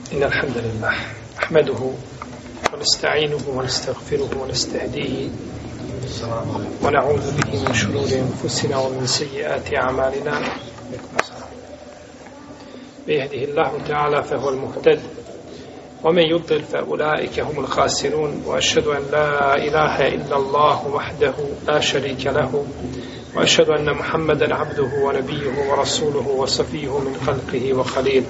إن الحمد لله نحمده ونستعينه ونستغفره ونستهديه ونعوذ به من شرور أنفسنا ومن سيئات أعمالنا من يهده الله تعالى فهو المهتد ومن يضلل فأولئك هم الخاسرون وأشهد أن لا إله إلا الله وحده لا شريك له وأشهد أن محمدا عبده ونبيه ورسوله وصفيه من خلقه وخليله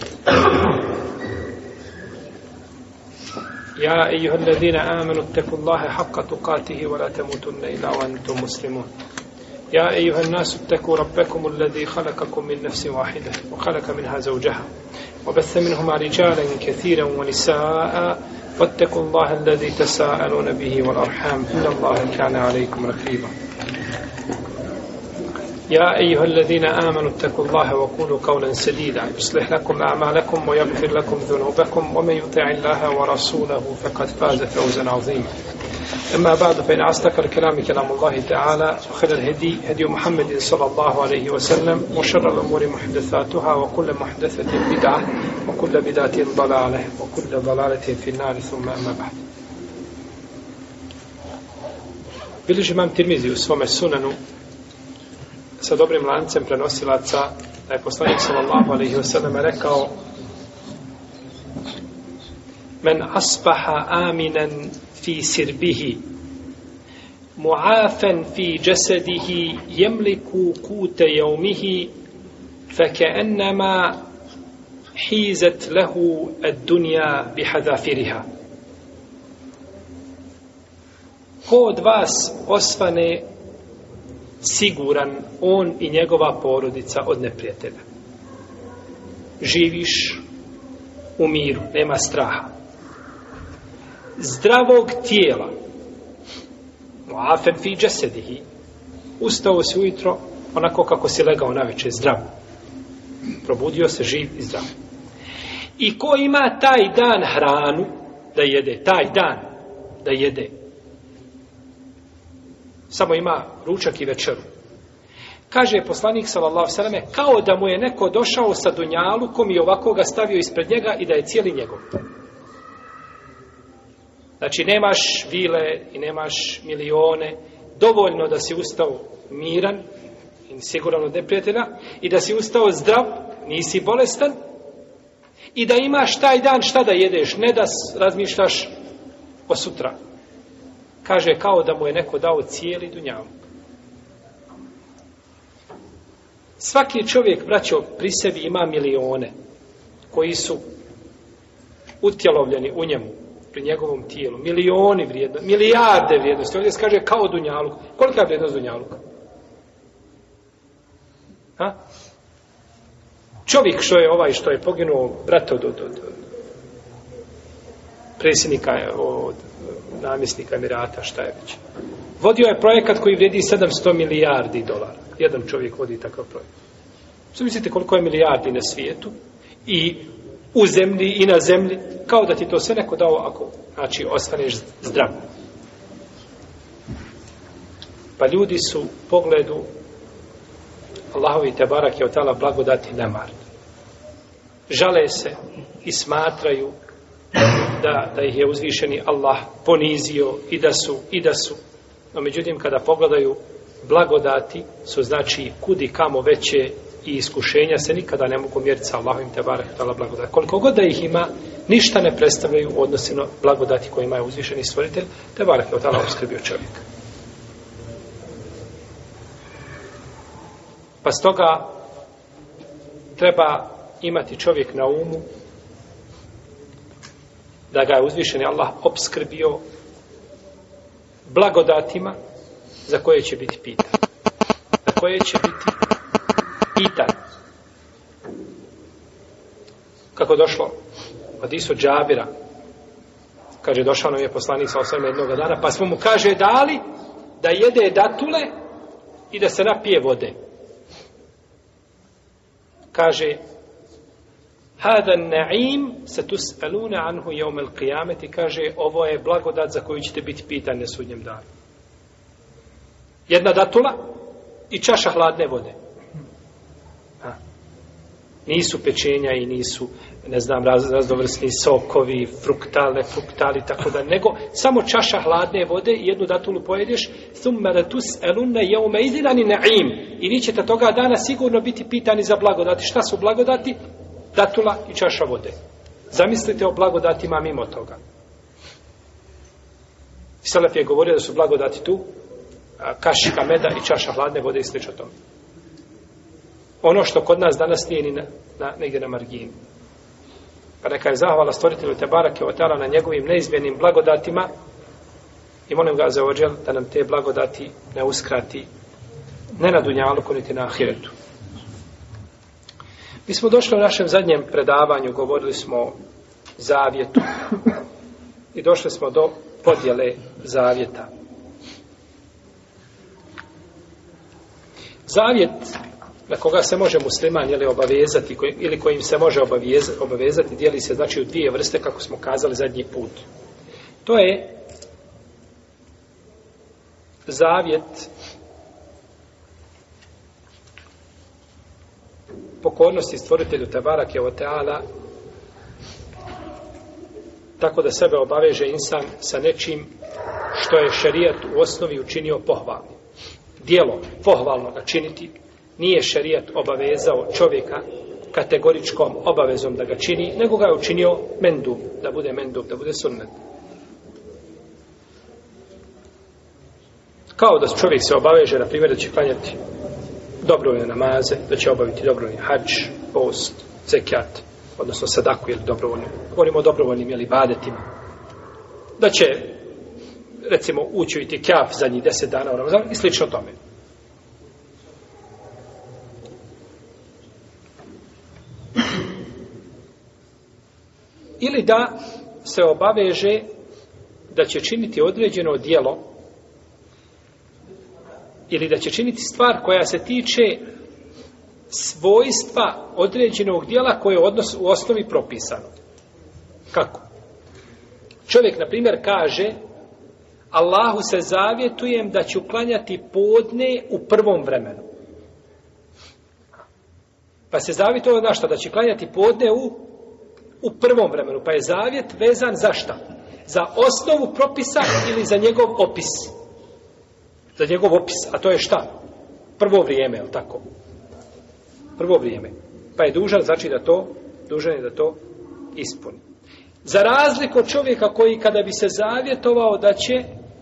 يا أيها الذين آمنوا اتقوا الله حق تقاته ولا تموتن إلا وأنتم مسلمون يا أيها الناس اتقوا ربكم الذي خلقكم من نفس واحدة وخلق منها زوجها وبث منهما رجالا كثيرا ونساء واتقوا الله الذي تساءلون به والأرحام إن الله كان عليكم رقيبا يا أيها الذين آمنوا اتقوا الله وقولوا قولا سديدا يصلح لكم أعمالكم ويغفر لكم ذنوبكم ومن يطع الله ورسوله فقد فاز فوزا عظيما أما بعد فإن أصدق الكلام كلام الله تعالى وخير الهدي هدي محمد صلى الله عليه وسلم وشر الأمور محدثاتها وكل محدثة بدعة وكل بدعة ضلالة وكل ضلالة في النار ثم أما بعد. Bilježi imam Tirmizi u svome sunanu sa dobrim lancem prenosilaca da je poslanik sallallahu alejhi ve sellem rekao: Men asbaha aminan fi sirbihi mu'afan fi jasadihi yamliku quta yawmihi faka'annama hizat lahu ad-dunya bihadafiriha. Ko od vas osvane siguran, on i njegova porodica od neprijatelja. Živiš u miru, nema straha. Zdravog tijela, muafen fi jasadihi, ustao si ujutro onako kako si legao navečer, zdrav. Probudio se živ i zdrav. I ko ima taj dan hranu da jede, taj dan da jede, samo ima ručak i večeru. Kaže poslanik sallallahu alejhi ve selleme, kao da mu je neko došao sa dunjalukom i ovako ga stavio ispred njega i da je cijeli njegov. Znači nemaš vile i nemaš milione, dovoljno da si ustao miran i siguran od neprijatelja i da si ustao zdrav, nisi bolestan i da imaš taj dan šta da jedeš, ne da razmišljaš o sutra. Kaže kao da mu je neko dao cijeli dunjaluk. Svaki čovjek, braćo, pri sebi ima milione koji su utjelovljeni u njemu, pri njegovom tijelu. Milioni vrijednosti, milijarde vrijednosti. Ovdje se kaže kao dunjaluk. Kolika je vrijednost dunjaluka? Ha? Čovjek što je poginuo, brat od predsjednika, od namjesnika Emirata, šta je već. Vodio je projekat koji vrijedi 700 milijardi dolara. Jedan čovjek vodi takav projekt. Što mislite koliko je milijardi na svijetu i u zemlji i na zemlji, kao da ti to sve neko dao ako, znači, ostaneš zdrav. Pa ljudi su u pogledu Allahovi tebarak je otala blagodati nemarni. Žale se i smatraju da ih je uzvišeni Allah ponizio i da su. No međutim, kada pogledaju blagodati, su znači kudi kamo veće i iskušenja se nikada ne mogu mjeriti sa Allahovim tebarak i ta'ala blagodati. Koliko god da ih ima, ništa ne predstavljaju u odnosu na blagodati kojima je uzvišeni stvoritelj tebarak i ta'ala opskrbio čovjeka. Pa stoga treba imati čovjek na umu da ga je uzvišeni Allah opskrbio blagodatima za koje će biti pitan. Za koje će biti pitan. Kako došlo od hadisu Džabira, kaže došao nam je poslanik sa osam jednog dana, pa smo mu kaže dali da jede datule i da se napije vode. Kaže hada na'im satus'aluna anhu yawm al-qiyamati, kaže ovo je blagodat za koju ćete biti pitani na sudnjem danu. Jedna datula i čaša hladne vode. Nisu pečenja i nisu ne znam, raznovrsni sokovi, fruktali, tako da, nego samo čaša hladne vode i jednu datulu pojedeš, thumma latus'alunna yawma idhin anin na'im. I vi ćete toga dana sigurno biti pitani za blagodati. Šta su blagodati? Datula i čaša vode. Zamislite o blagodatima mimo toga. Selef je govorio da su blagodati tu kašika meda i čaša hladne vode i slično tome. Ono što kod nas danas nije ni negdje na margini. Pa neka je zahvala stvoritelju Tebarake ve Teala na njegovim neizmjernim blagodatima i molim ga za ođel da nam te blagodati ne uskrati ne na dunjaluku niti na ahiretu. Mi smo došli u našem zadnjem predavanju, govorili smo o zavjetu i došli smo do podjele zavjeta. Zavjet na koga se može musliman obavezati ili kojim se može obavezati dijeli se znači u dvije vrste kako smo kazali zadnji put. To je zavjet pokornosti stvoritelju Tebarake ve Teala tako da sebe obaveže insan sa nečim što je šerijat u osnovi učinio pohvalno. Djelo pohvalno ga činiti nije šerijat obavezao čovjeka kategoričkom obavezom da ga čini, nego ga je učinio mendub, da bude sunnet. Kao da čovjek se obaveže, na primjer, da će klanjati dobrovoljne namaze, da će obaviti dobrovoljni hadž, post, zekijat, odnosno sadaku ili dobrovoljno. Govorimo o dobrovoljnim ibadetima. Da će, recimo, ući u itikaf zadnjih 10 dana u Ramazanu i slično tome. Ili da se obaveže da će činiti određeno djelo ili da će činiti stvar koja se tiče svojstva određenog djela koje je u osnovi propisano. Kako? Čovjek, na primjer, kaže Allahu se zavjetujem da ću klanjati podne u prvom vremenu. Pa se zavjetovao na šta? Da će klanjati podne u prvom vremenu. Pa je zavjet vezan za šta? Za osnovu propisa ili za njegov opis? Za njegov opis. A to je šta? Prvo vrijeme, je li tako? Prvo vrijeme. Pa je dužan, znači dužan je da to ispuni. Za razliku od čovjeka koji kada bi se zavjetovao da će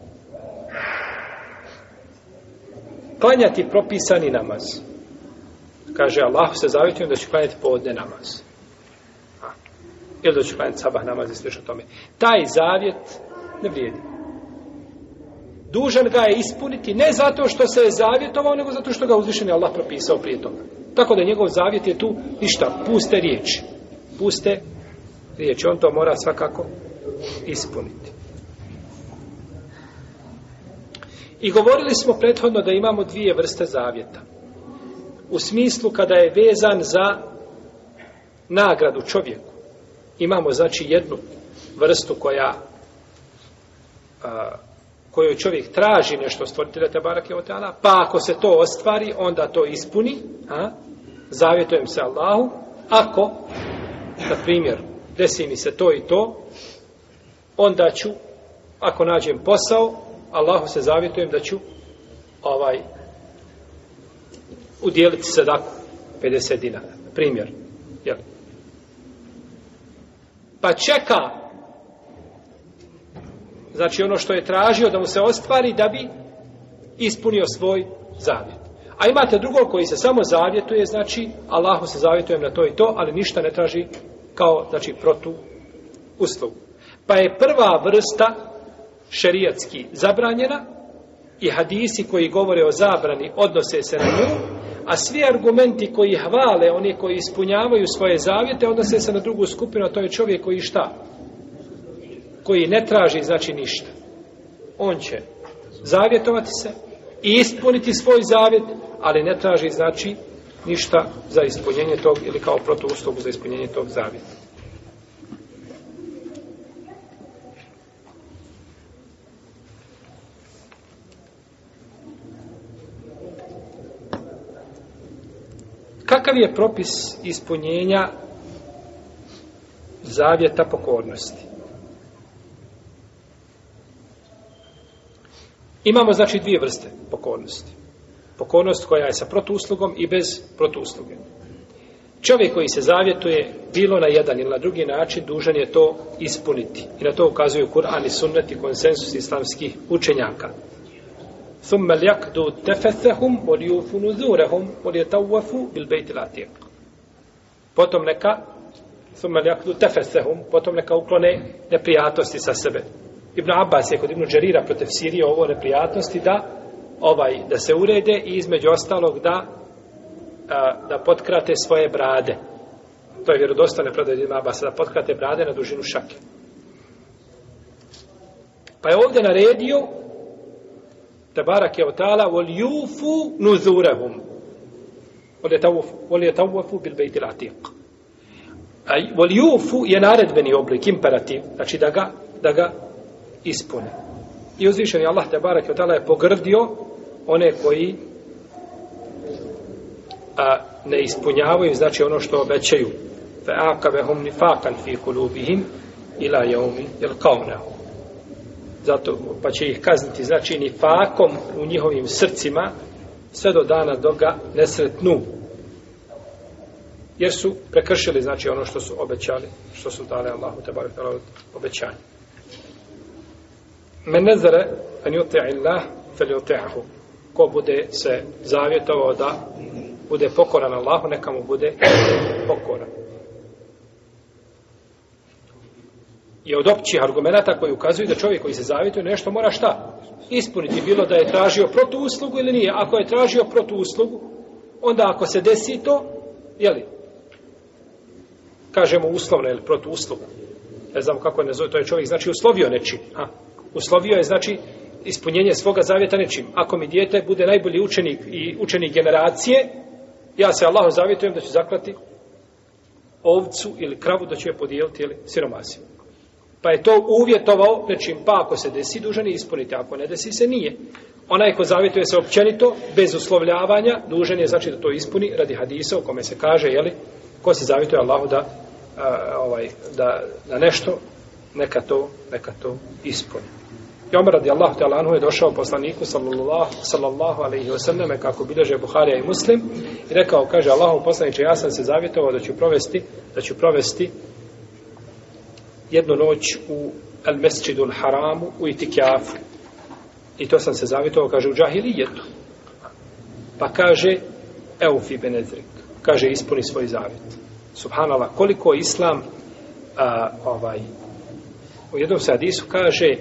klanjati propisani namaz. Kaže Allah se zavjetujem da će klanjati podne namaz. Ili da će klanjati sabah namaz i slično tome. Taj zavjet ne vrijedi. Dužan ga je ispuniti ne zato što se je zavjetovao, nego zato što ga uzvišeni Allah propisao prije toga. Tako da njegov zavjet je tu ništa, puste riječi. Puste riječi. On to mora svakako ispuniti. I govorili smo prethodno da imamo dvije vrste zavjeta. U smislu kada je vezan za nagradu čovjeku. Imamo znači jednu vrstu kojoj čovjek traži nešto stvoritelja Tebarake ve Teala, pa ako se to ostvari, onda to ispuni. Zavjetujem se Allahu. Ako, na primjer, desi mi se to i to, onda ću, ako nađem posao, Allahu se zavjetujem da ću udjeliti sadaku 50 dinara. Primjer. Jel? Pa čeka, znači ono što je tražio da mu se ostvari da bi ispunio svoj zavjet. A imate drugog koji se samo zavjetuje, znači Allahu se zavjetujem na to i to, ali ništa ne traži kao, znači, protu uslugu. Pa je prva vrsta šerijatski zabranjena i hadisi koji govore o zabrani odnose se na nju, a svi argumenti koji hvale oni koji ispunjavaju svoje zavjete odnose se na drugu skupinu, a to je čovjek koji šta? Koji ne traži, znači, ništa. On će zavjetovati se i ispuniti svoj zavjet, ali ne traži, znači, ništa za ispunjenje tog ili kao protuuslugu za ispunjenje tog zavjeta. Kakav je propis ispunjenja zavjeta pokornosti. Imamo znači dvije vrste pokornosti. Pokornost koja je sa protuuslugom i bez protuusluge. Čovjek koji se zavjetuje bilo na jedan ili na drugi način dužan je to ispuniti. I na to ukazuju Kur'an i sunnet i konsensus islamskih učenjaka. ثُمَّ لْيَقْدُوا تَفَثَهُمْ وَلْيُوفُوا نُذُورَهُمْ وَلْيَتَوَّفُوا بِالْبَيْتِ الْعَتِيقِ. Potom neka ثُمَّ لْيَقْدُوا تَفَثَهُمْ, potom neka uklone neprijatnosti sa sebe. Ibn Abbas je kod Ibn Đarira protefsirio ovo neprijatnosti da se urede i između ostalog da potkrate svoje brade. To je vjerodostojno predaja Ibn Abbasa, da potkrate brade na dužinu šake. Pa je ovdje naredio Tebarak je otala وَلْيُوفُوا نُذُورَهُمْ وَلْيَتَوَّفُوا بِالْبَيْتِ الْعَتِيقِ. وَلْيُوفُوا je naredbeni oblik, imperativ, znači da ga ispune. I uzvišeni Allah Tebarak je otala je pogrdio one koji ne ispunjavaju, znači ono što obećaju. فَأَعْقَبَهُمْ نِفَاقًا فِي قُلُوبِهِمْ إِلَى يَوْمِ يَلْقَوْنَهُ. Zato, pa će ih kazniti, znači nifakom u njihovim srcima sve do dana dok ga ne sretnu. Jer su prekršili, znači ono što su obećali, što su dali Allahu Tebarak ve Teala obećanje. Men nezere an yuti'i Allah falyuti'hu. Ko bude se zavjetovao da bude pokoran Allahu, neka mu bude pokoran. I od općih argumenata koji ukazuju da čovjek koji se zavjetuje nešto mora šta? Ispuniti, bilo da je tražio protuuslugu ili nije. Ako je tražio protuuslugu, onda ako se desi to, kažemo uslovno, protuuslugu. Ne znamo kako je nazove, to je čovjek, znači uslovio nečim. Uslovio je, znači, ispunjenje svoga zavjeta nečim. Ako mi dijete bude najbolji učenik i učenik generacije, ja se Allahu zavjetujem da ću zaklati ovcu ili kravu, da ću je podijeliti siromasima. Pa je to uvjetovao nečim, pa ako se desi, dužan je ispuniti, ako ne desi se, nije. Onaj ko zavjetuje se općenito, bez uslovljavanja, dužan je znači da to ispuni, radi hadisa u kome se kaže, ko se zavjetuje Allahu da nešto, neka to ispuni. I Omer radijallahu ta'ala anhu je došao poslaniku sallallahu alaihi wa sallam, kako bilježe Buharija i Muslim, i rekao, kaže, Allahov poslaniče, ja sam se zavjetovao da ću provesti jednu noć u al-Mesdžidul Haramu u itikjafu. I to sam se zavjetovao, kaže, u džahilijetu. Pa kaže, Eufi benezrik, kaže, ispuni svoj zavjet. Subhanallah, koliko Islam u jednom se hadisu kaže,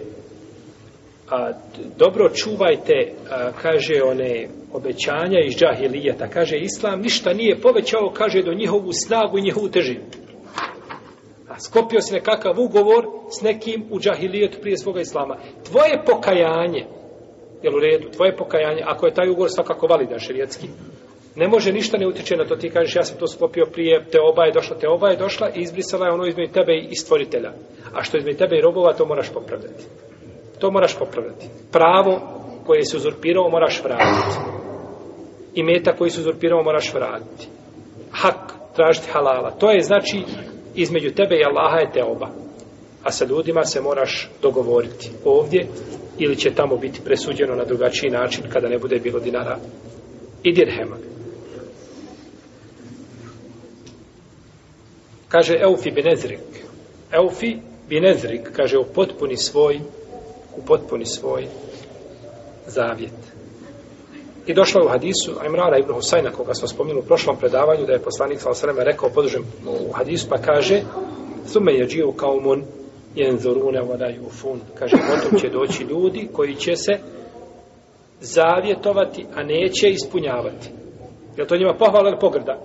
dobro čuvajte, kaže, one obećanja iz džahilijeta. Kaže, Islam ništa nije povećao, kaže, do njihovu snagu i njihovu težinu. Sklopio si nekakav ugovor s nekim u džahilijetu prije svoga Islama. Tvoje pokajanje, jel u redu, tvoje pokajanje, ako je taj ugovor svakako validan šerijetski, ne može ništa ne utječe na to. Ti kažeš, ja sam to sklopio prije, teoba je došla i izbrisala je ono između tebe i stvoritelja. A što između tebe i robova, to moraš popravljati. To moraš popravljati. Pravo koje si uzurpirao moraš vratiti. I meta koji si uzurpirao moraš vratiti. Hak, tražiti halala. To je znači između tebe i Allaha je teoba. A sa ljudima se moraš dogovoriti ovdje ili će tamo biti presuđeno na drugačiji način kada ne bude bilo dinara i dirhema. Kaže Eufi binezrik. Eufi binezrik, kaže u potpuni svoj zavjet. I došlo je u hadisu Imrana ibn Husajna, koga smo spomenuli u prošlom predavanju, da je poslanik sallallahu alejhi ve sellem rekao podržem u hadisu, pa kaže thumme yaji'u qaumun yanzuruna wa la yufun. Kaže, potom će doći ljudi koji će se zavjetovati, a neće ispunjavati. Je to njima pohvala ili pogrda?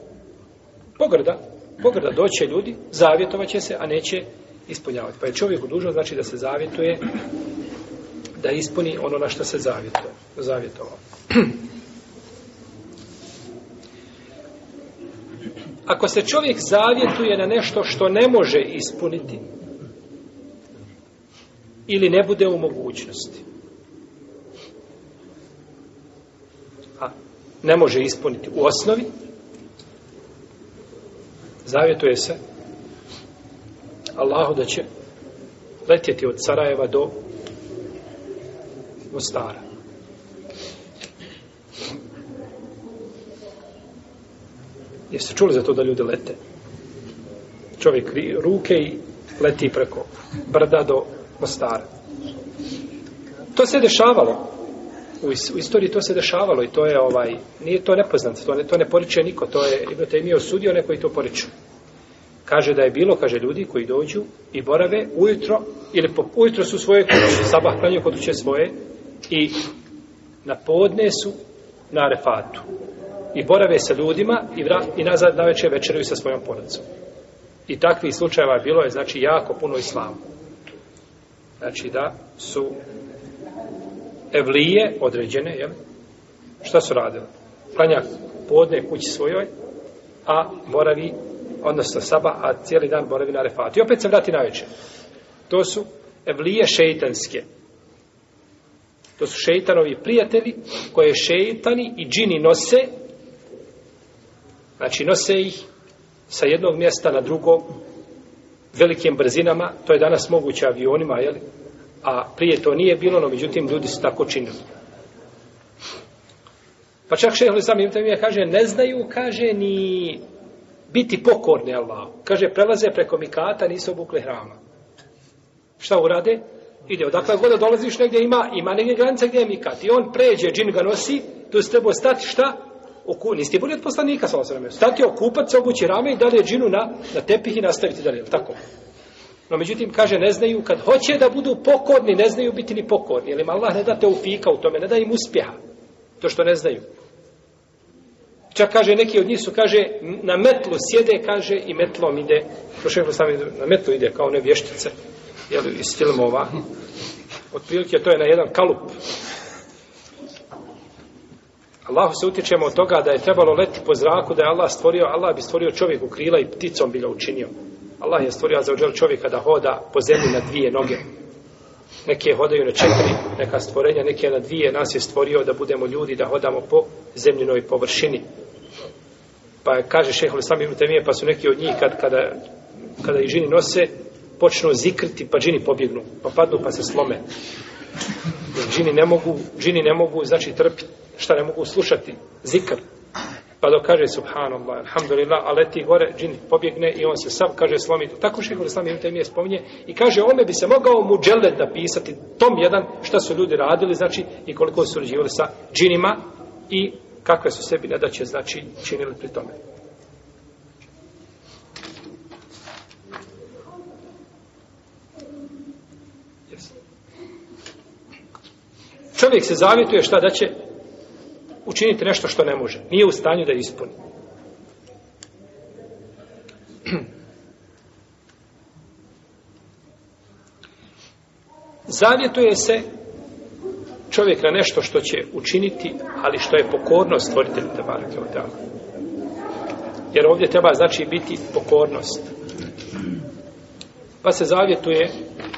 Pogrda. Doće ljudi, zavjetovat će se, a neće ispunjavati. Pa je čovjeku dužno, znači, da se zavjetuje, da ispuni ono na što se zavjetovao. Ako se čovjek zavjetuje na nešto što ne može ispuniti ili ne bude u mogućnosti, ne može ispuniti u osnovi, zavjetuje se Allahu da će letjeti od Sarajeva do Mostara. Jeste čuli za to da ljudi lete? Čovjek ruke i leti preko brda do Mostara. To se dešavalo. U istoriji to se dešavalo i to je nije to nepoznato, to ne poriče niko, to je Ibn Tejmija osudio, neko i to poriču. Kaže da je bilo, kaže, ljudi koji dođu i borave ujutro, ili ujutro su svoje kuće, sabah klanjaju kod kuće svoje i na podne su na Arefatu. I borave sa ljudima i nazad navečer večeraju sa svojom porodicom. I takvih slučajeva bilo je, znači, jako puno islamu. Znači da su evlije određene, jel? Šta su radili? Klanja podne kući svojoj, a boravi, odnosno sabah, a cijeli dan boravi na Arefatu. I opet se vrati na večer. To su evlije šeitanske. To su šeitanovi prijatelji koje šeitani i džini nose, znači nose ih sa jednog mjesta na drugo velikim brzinama. To je danas moguće avionima, jel? A prije to nije bilo, no međutim ljudi su tako činili. Pa čak šejh Islam Ibn Tejmija kaže, ne znaju, kaže, ni biti pokorni Allahu. Kaže, prelaze preko mikata, nisu obukli hrama. Šta urade? Ide, odakle god dolaziš, negdje ima negdje granica gdje je mikat. I on pređe, džin ga nosi, tu se treba stati, šta? Niste bili od poslanika, stati, okupat se, obući rame i dalje džinu na tepih i nastaviti dalje. Tako. No, međutim, kaže, ne znaju, kad hoće da budu pokorni, ne znaju biti ni pokorni. Jer im Allah ne da teufika u tome, ne da im uspjeha. To što ne znaju. Čak, kaže, neki od njih su, kaže, na metlu sjede, kaže, i metlom ide. To šejh Islam na metlu ide, kao one vještice, jel, iz filmova. Otprilike, to je na jedan kalup. Allahu se utječemo od toga da je trebalo leti po zraku, da je Allah bi stvorio čovjeku krila i pticom bi ga učinio. Allah je stvorio za ođel čovjeka da hoda po zemlji na 2 noge. Neke hodaju na 4, neka stvorenja, neke na 2. Nas je stvorio da budemo ljudi, da hodamo po zemljinoj površini. Pa kaže šejh Islam Ibn Tejmija, pa su neki od njih kada ih džini nose, počnu zikriti, pa džini pobjegnu, pa padnu, pa se slome. Džini ne mogu, znači trpiti, šta ne mogu slušati? Zikr. Pa dok kaže subhanallah, alhamdulillah, a leti gore, džin pobjegne i on se sam, kaže, slomi. Tako šejh Islam Ibn Tejmija spominje i kaže, ome bi se mogao mudželed napisati, tom jedan, šta su ljudi radili, znači, i koliko su uređivali sa džinima i kakve su sebi nedaće, znači, činili pri tome. Čovjek se zavjetuje šta da će učiniti nešto što ne može. Nije u stanju da ispuni. Zavjetuje se čovjek na nešto što će učiniti, ali što je pokornost stvoritelju tebareke ve teala. Jer ovdje treba, znači, biti pokornost. Pa se zavjetuje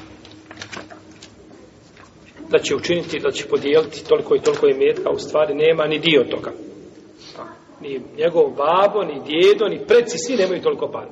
da će učiniti, da će podijeliti toliko i toliko imetka, u stvari nema ni dio toga. Ni njegov babo, ni djedo, ni preci, svi nemaju toliko para.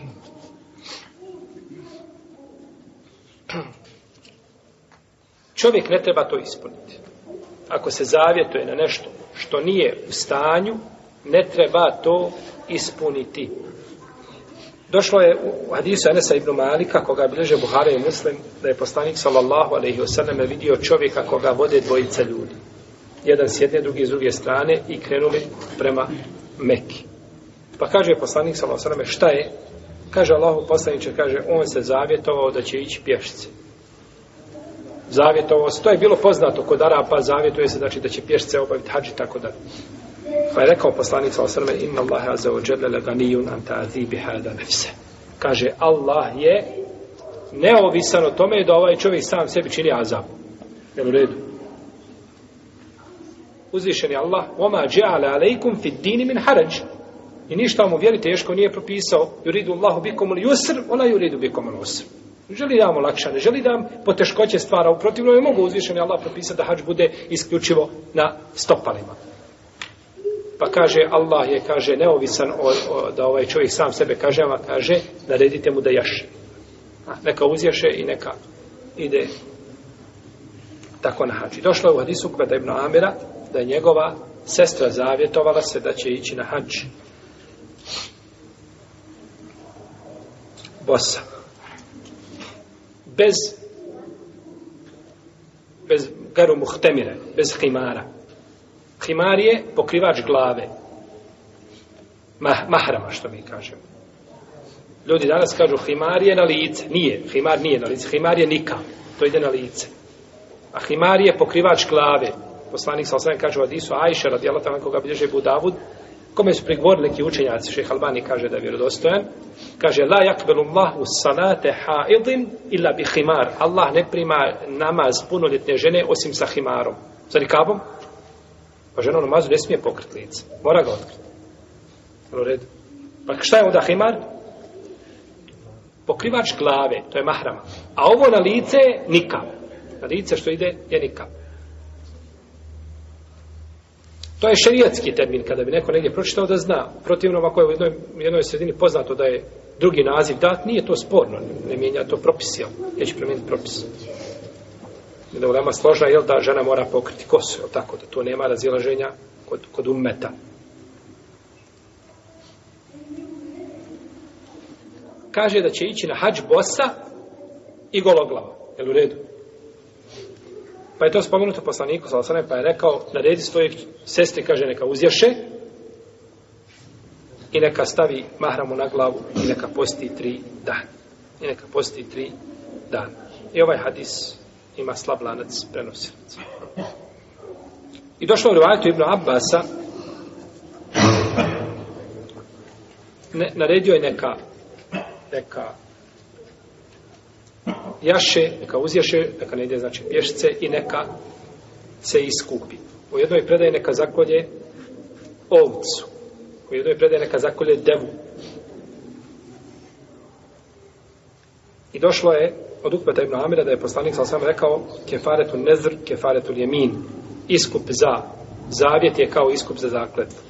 Čovjek ne treba to ispuniti. Ako se zavjetuje na nešto što nije u stanju, ne treba to ispuniti. Došlo je u hadisu Enesa ibn Malika, koga bilježe Buhari i Muslim, da je poslanik sallallahu alejhi ve selleme vidio čovjeka koga vode 2 ljudi. Jedan s jedne, drugi s druge strane i krenuli prema Meki. Pa kaže poslanik sallallahu alejhi ve selleme, šta je? Kaže Allahu poslaniče, kaže, on se zavjetovao da će ići pješce. Zavjetovao se, to je bilo poznato kod Arapa, zavjetuje se, znači da će pješce obaviti hadž i tako dalje. Pa je rekao poslanik sallallahu alejhi ve selleme, inna Allaha azza wa jalla laganiyun an ta'zibi hada nafsa. Kaže, Allah je neovisan o tome da ovaj čovjek sam sebi čini azab. Jel u redu? Uzvišen je Allah, وَمَا جَعَلَ عَلَيْكُمْ فِي الدِّينِ مِنْ حَرَجٍ. I ništa vam u vjeri teško nije propisao. Yuridu Allahu bikum al-yusr, wa la yuridu bikum al-usr. Želi da vam olakša, želi da vam poteškoće stvara. U protivnom je mogu uzvišen je Allah propisati da hadž bude isključivo na stopalima. Pa kaže, Allah je, kaže, neovisan da ovaj čovjek sam sebe kažnjava, kaže, naredite mu da jaše. Neka uzješe i neka ide tako na hadž. I došlo je u hadisu Ukbeta ibn Amira da je njegova sestra zavjetovala se da će ići na hadž bosa. Bez garu muhtemire, bez himara. Himar je pokrivač glave. Mahrama, što mi kažemo. Ljudi danas kažu himar je na lice. Nije, himar nije na lice. Himar je nikam. To ide na lice. A himar je pokrivač glave. Poslanik s.a.v. kaže u hadisu Ajše radijallahu ta'ala koga bilježi Abu Davud, kome su prigovorili neki učenjaci, Šejh Albani kaže da je vjerodostojan, kaže la yakbalu Allahu salate haidin illa bi himar. Allah ne prima namaz punoljetne žene osim sa himarom. Sa nikabom? Pa žena u namazu ne smije pokriti lice. Mora ga otkriti. U redu. Pa šta je onda himar? Pokrivač glave, to je mahrama. A ovo na lice je nikab. Na lice što ide je nikab. To je šerijatski termin, kada bi neko negdje pročitao da zna. Protivno, ako je u jednoj sredini poznato da je drugi naziv dat, nije to sporno, ne mijenja to propis, jel? Neće promijeniti propis. Da je ulema složna, jel, da žena mora pokriti kosu, jel tako, da to nema razilaženja kod ummeta. Kaže da će ići na hadž bosa i gologlava. Jel u redu? Pa je to spomenuto poslaniku, pa je rekao, naredi svojeg sestri, kaže, neka uzješe i neka stavi mahramu na glavu i neka posti 3 dana. I ovaj hadis ima slab lanac prenosilaca. I došlo u rivajetu Ibn Abbasa, naredio je neka jaše, neka uzješe, neka ne ide, znači pješice i neka se iskupi. U jednoj predaji neka zakolje ovcu. U jednoj predaji neka zakolje devu. I došlo je od Ukbeta ibn Amira da je poslanik s.a.v. rekao kefaretu nezr, kefaretu ljemin. Iskup za zavjet je kao iskup za zakletvu.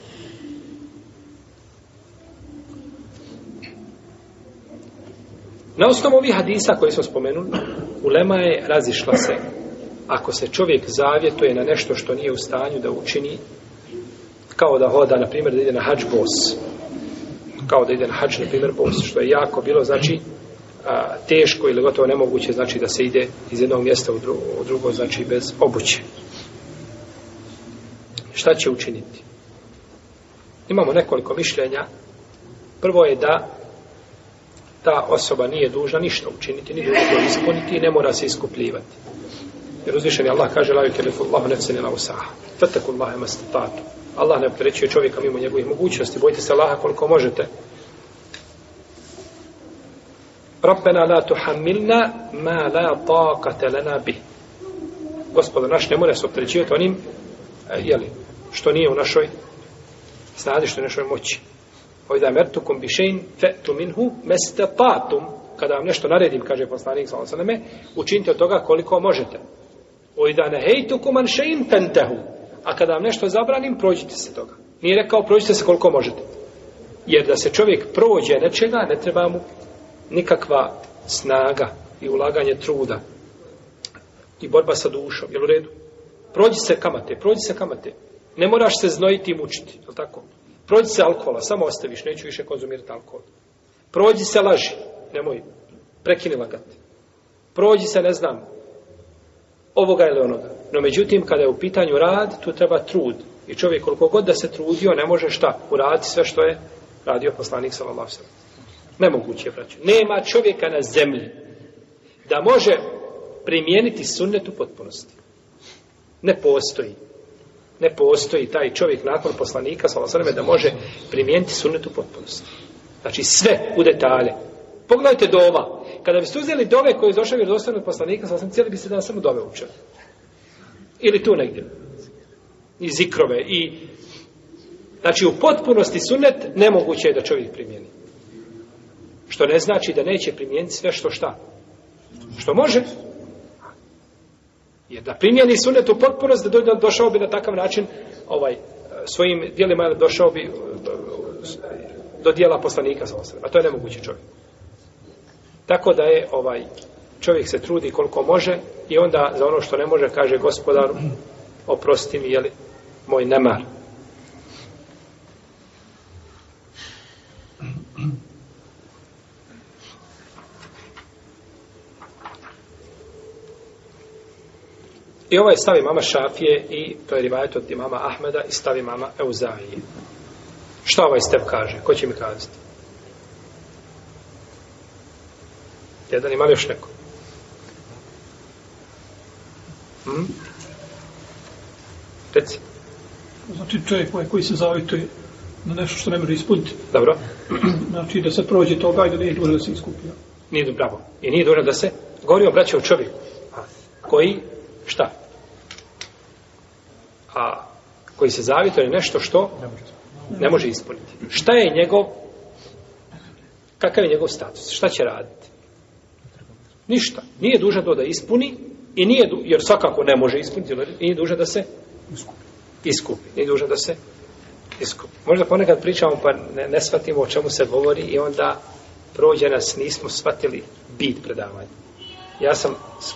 Na osnovu ovih hadisa koji smo spomenuli, ulema je razišla se. Ako se čovjek zavjetuje na nešto što nije u stanju da učini, kao da hoda, na primjer, da ide na hadž bos. Kao da ide na hadž, na primjer, bos. Što je jako bilo, znači, teško ili gotovo nemoguće, znači, da se ide iz jednog mjesta u drugo, znači, bez obuće. Šta će učiniti? Imamo nekoliko mišljenja. Prvo je da ta osoba nije dužna ništa učiniti, ni dužna to ispuniti i ne mora se iskupljivati. Jer uzvišeni Allah kaže la yukellifu Allahu nafsan illa wus'aha. Fattakullaha mastata'tum. Allah ne opterećuje čovjeka mimo njegovih mogućnosti. Bojte se Allaha koliko možete. Rabbena la tuhammilna ma la taqata lana bih. Gospodar naš ne mora se opterećivati onim što nije u našoj snadi, što je u našoj moći. Oida mertukum bišein fe'tu minhu mestatatum. Kada vam nešto naredim, kaže poslanik sallallahu alejhi ve selleme, učinite od toga koliko možete. Oida nehejtukum an šein fentehu. A kada vam nešto zabranim, prođite se toga. Nije rekao prođite se koliko možete. Jer da se čovjek prođe nečega, ne treba mu nikakva snaga i ulaganje truda i borba sa dušom. Jel u redu? Prođi se kamate. Ne moraš se znojiti i mučiti. Jel tako? Prođi se alkohola, samo ostaviš, neću više konzumirati alkohol. Prođi se laži, nemoj, prekini lagati. Prođi se, ne znam, ovoga ili onoga. No međutim, kada je u pitanju rad, tu treba trud. I čovjek koliko god da se trudio, ne može šta? Uraditi sve što je radio poslanik sallallahu alejhi ve sellem. Nemoguće je, braćo. Nema čovjeka na zemlji da može primijeniti sunnet u potpunosti. Ne postoji taj čovjek nakon poslanika sallallahu alejhi ve sellem da može primijeniti sunnet u potpunosti. Znači sve u detalje. Pogledajte dova. Kada biste uzeli dove koje je došao vjerodostojno od poslanika sallallahu alejhi ve sellem, cijeli biste danas samo dove učili. Ili tu negdje. I zikrove i znači u potpunosti sunnet nemoguće je da čovjek primijeni. Što ne znači da neće primijeniti sve što može. Jer da primjeni sunnet u potpunost, da došao bi na takav način svojim djelima, došao bi do djela poslanika sallallahu alejhi ve sellem. A to je nemoguće čovjek. Tako da je čovjek se trudi koliko može i onda za ono što ne može kaže Gospodaru, oprosti mi, jeli, moj nemar. I ovaj stav imama Šafije i to je rivajet od imama Ahmeda i stav imama Euza'ije. Šta ovaj stav kaže? Ko će mi kazati? Jedan ima još neko? Reci. Znači čovjek koji se zavituje na nešto što ne može ispuniti. Dobro. Znači da se prođe toga i da nije dužan da se iskupi. Nije bravo. I nije dužan da se govori o braća o čovjeku. Koji, šta? A koji se zavituje na nešto što ne može ispuniti. Šta je njegov, kakav je njegov status? Šta će raditi? Ništa. Nije dužan to da ispuni i nije, jer svakako ne može ispuniti, nije dužan da se iskupi. Nije dužan da se iskupi. Možda ponekad pričamo pa ne shvatimo o čemu se govori i onda prođe nas, nismo shvatili bit predavanja. Ja sam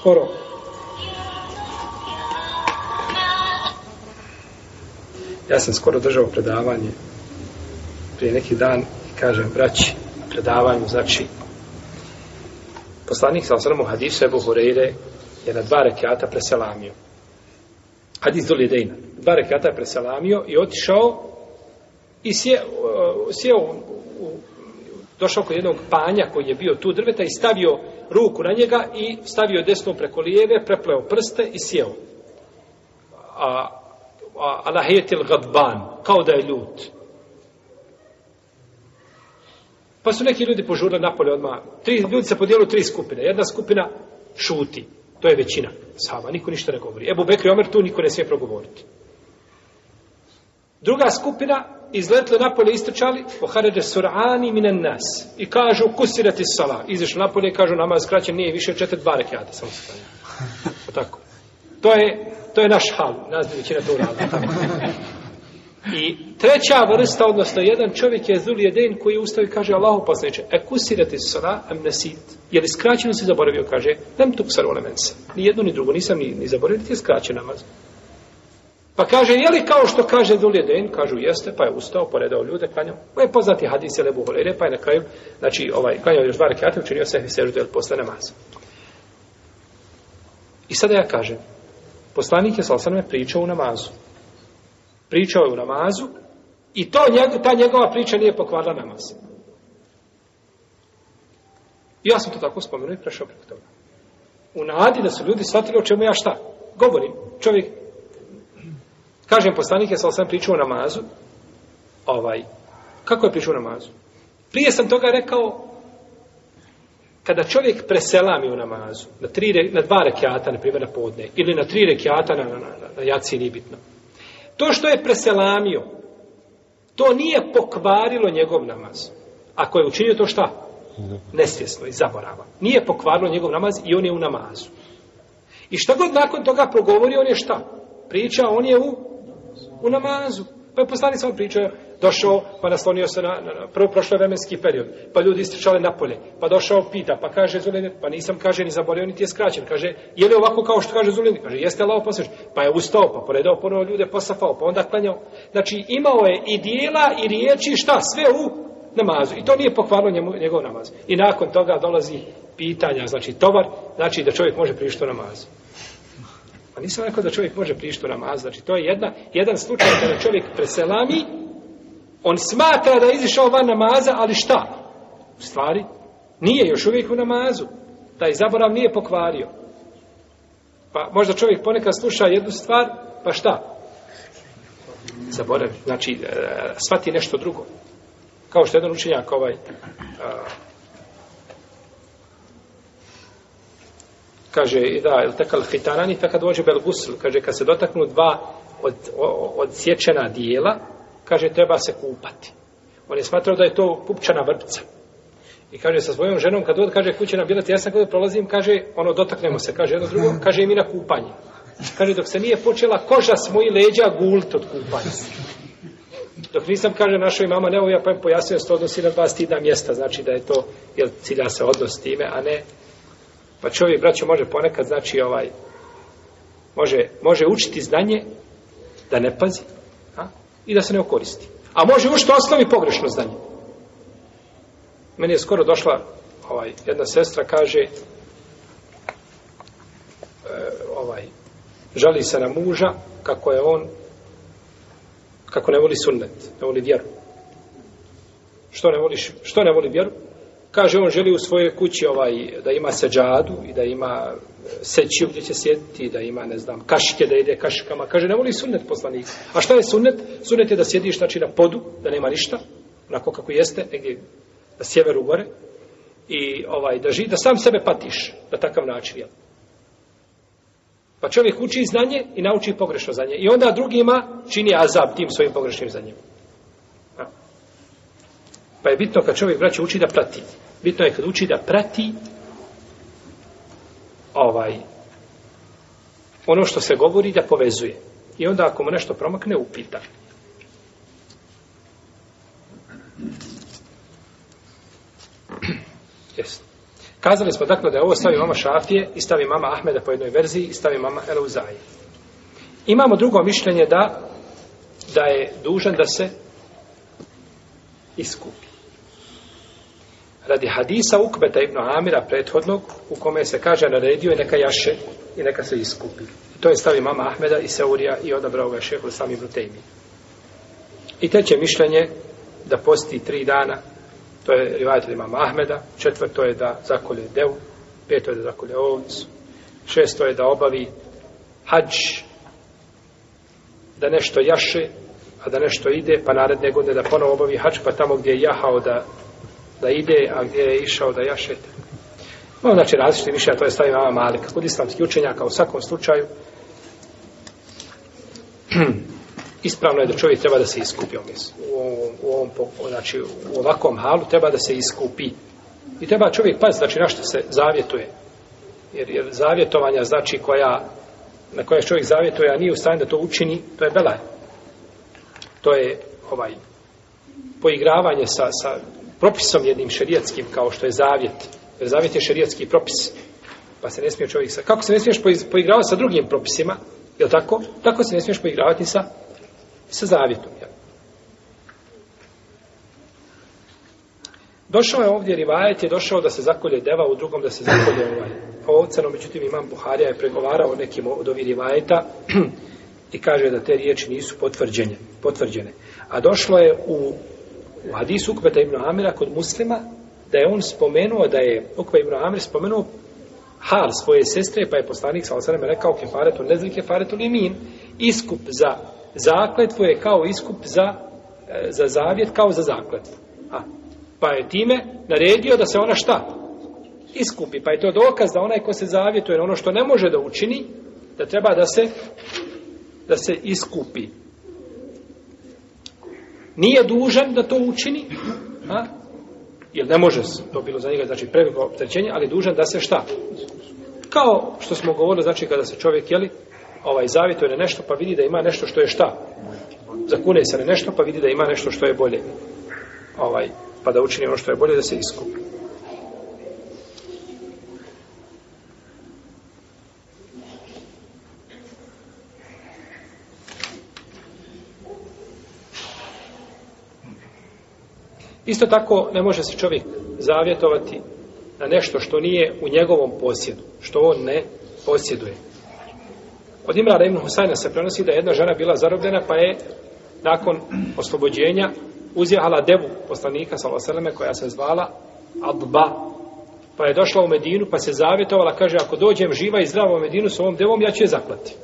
skoro držao predavanje prije neki dan i kažem braći predavanju, znači poslanik sallallahu alejhi ve sellem u hadisu Ebu Hurajre je na 2 rekata preselamio. Hadis Zul Jedejna. 2 rekata je preselamio i otišao i sjeo došao kod jednog panja koji je bio tu drveta i stavio ruku na njega i stavio desnu preko lijeve, prepleo prste i sjeo. Alahetil gadban, kao da je ljut. Pa su neki ljudi požurili napolje odmah. Ljudi se podijelili u 3 skupine. Jedna skupina šuti. To je većina sahaba. Niko ništa ne govori. Ebu Bekr i Omer tu niko ne smije progovoriti. Druga skupina izletili napolje, istrčali ohaređe sur'ani minen nas. I kažu kusirati sala. Izašli napolje i kažu namaz skraćen nije više 4-2 rekata. Samo se tako. To je naš hal. Nas bi većina to uradila. I treća vrsta, odnosno jedan čovjek je Zul Jedejn koji ustavi i kaže Allahu poslaniče, kusirati sala am nasit. Je li skraćeno si zaboravio? Kaže, nem tuksar olemensa. Ni jedno ni drugo, nisam ni zaboravio, ti je skraćen namaz. Pa kaže, je li kao što kaže Zul Jedejn? Kažu, jeste, pa je ustao, poredao ljude, klanjao. Ovo je poznati hadis Ebu Hurajre, pa je na kraju, znači, klanjao još 2 rekata, učinio sehvi seždu posle namaza. I sada ja kažem, poslanik je sallallahu alejhi ve sellem pričao u namazu. Pričao je u namazu i ta njegova priča nije pokvarila namaz. Ja sam to tako spomenuo i prešao preko toga. U nadi da su ljudi shvatili o čemu ja šta govorim. Čovjek, kažem, poslanik je sallallahu alejhi ve sellem pričao u namazu. Kako je pričao u namazu? Prije sam toga rekao, kada čovjek preselami u namazu, na 2 rekata, na primjer na podne, ili na 3 rekata na jaci, nije bitno. To što je preselamio, to nije pokvarilo njegov namaz. Ako je učinio to šta? Nesvjesno i zaborava. Nije pokvarilo njegov namaz i on je u namazu. I šta god nakon toga progovori, on je šta? Priča, on je u namazu. Pa je poslanik samo pričao, došao, pa naslonio se na prošlo vremenski period, pa ljudi istrčali napolje, pa došao, pita, pa kaže Zulejn, pa nisam, kaže, ni zaboravio, niti je skraćen, kaže, je li ovako kao što kaže Zulejn? Kaže, jeste Allahov poslanik, pa je ustao, pa poredao ponovo ljude, posafao, pa onda klanjao. Znači, imao je i dijela i riječi, šta, sve u namazu. I to nije pokvarilo njegov namaz. I nakon toga dolazi pitanja, znači tovar, znači da čovjek može prišti u namazu. Pa nisam rekao da čovjek može prišti u namaz, znači to je jedan slučaj kada čovjek preselami, on smatra da je izišao van namaza, ali šta? U stvari, nije još uvijek u namazu. Taj zaborav nije pokvario. Pa možda čovjek ponekad sluša jednu stvar, pa šta? Zaboravi. Znači, shvati nešto drugo. Kao što jedan učenjak kaže, da, il tekal hitanani, tako dođe bel gusl. Kaže, kad se dotaknu 2 od sječena dijela, kaže, treba se kupati. On je smatrao da je to pupčana vrpca. I kaže, sa svojom ženom, kad kaže, kuće na bilati, ja sam kada prolazim, kaže, dotaknemo se, kaže, jedno drugo, kaže, i mi na kupanje. Kaže, dok se nije počela koža s mojih leđa gult od kupanja. Dok nisam, kaže, našao imama Nevovija, pa im pojasnio se to odnosi na 2 stidna mjesta, znači da je to, jer cilja se odnos s time, a ne, pa čovjek, braćo, može ponekad, znači, može učiti znanje da ne pazi, i da se ne okoristi. A može učiti osnovi pogrešno znanje. Meni je skoro došla jedna sestra, kaže, žali se na muža kako je on, kako ne voli sunnet, ne voli vjeru. Što ne voli vjeru? Kaže, on želi u svojoj kući da ima seđadu i da ima sećiju gdje će sjediti, da ima, ne znam, kašike, da ide kašikama. Kaže, ne voli sunnet poslanika. A šta je sunnet? Sunnet je da sjediš, znači, na podu, da nema ništa, onako kako jeste, negdje na sjeveru gore, i da sam sebe patiš na takav način, jel? Pa čovjek uči znanje i nauči pogrešno znanje. I onda drugima čini azab tim svojim pogrešnim znanjem. Pa je bitno kad čovjek, braće, uči da prati. Bitno je kad uči da prati ono što se govori, da povezuje. I onda ako mu nešto promakne, upita. Jesi. Kazali smo dakle da je ovo stavi mama Šafije i stavi mama Ahmeda po jednoj verziji i stavi mama Eleuzaji. Imamo drugo mišljenje da je dužan da se iskupi. Radi hadisa Ukbeta ibn Amira prethodnog, u kome se kaže naredio je neka jaše i neka se iskupi. I to je stavi mama Ahmeda i Seurija i odabrao ga šejh Islam ibn Tejmije. I treće mišljenje da posti 3 dana. To je rivajet imama Ahmeda. 4. je da zakolje devu. 5. je da zakolje ovcu. 6. je da obavi hadž, da nešto jaše, a da nešto ide, pa naredne godine da ponovo obavi hadž, pa tamo gdje je jahao da ide, a gdje je išao da jaše. Malo znači različite mišljenja, to je stavi mama Malika. Kod islamskih učenjaka u svakom slučaju ispravno je da čovjek treba da se iskupi. U ovakvom halu treba da se iskupi. I treba čovjek paziti, znači na što se zavjetuje. Jer zavjetovanja, znači na koje čovjek zavjetuje, a nije u stanju da to učini, to je belaj. To je poigravanje sa propisom jednim šerijatskim, kao što je zavjet. Jer zavjet je šerijatski propis. Pa se ne smije čovjek kako se ne smiješ poigravati sa drugim propisima, je li tako? Tako se ne smiješ poigravati sa zavjetom. Ja. Došao je ovdje rivajet, je došao da se zakolje deva, u drugom da se zakolje ovca, no međutim imam Buharija je pregovarao nekim od ovih rivajeta i kaže da te riječi nisu potvrđene. A došlo je u hadisu Ukbeta ibn Amira kod Muslima da je on spomenuo, da je Ukbe ibn Amir spomenuo hal svoje sestre, pa je poslanik sallallahu alejhi ve sellem rekao kefaretu nezri kefaretu limin, iskup za zakletvu je kao iskup za zavjet, kao za zakletvu. Pa je time naredio da se ona šta? Iskupi. Pa je to dokaz da onaj ko se zavjetuje na ono što ne može da učini, da treba da se iskupi. Nije dužan da to učini, jer ne može to bilo za njega, znači preveliko opterećenje, ali dužan da se šta? Kao što smo govorili, znači kada se čovjek zavjetuje na nešto, pa vidi da ima nešto što je šta? Zakune se na nešto, pa vidi da ima nešto što je bolje. Pa da učini ono što je bolje, da se iskupi. Isto tako ne može se čovjek zavjetovati na nešto što nije u njegovom posjedu, što on ne posjeduje. Od Imrana ibn Husajna se prenosi da je jedna žena bila zarobljena, pa je nakon oslobođenja uzjahala devu poslanika sallallahu alejhi ve selleme koja se zvala Adba. Pa je došla u Medinu, pa se zavjetovala, kaže, ako dođem živa i zdrava u Medinu s ovom devom, ja ću je zaklati.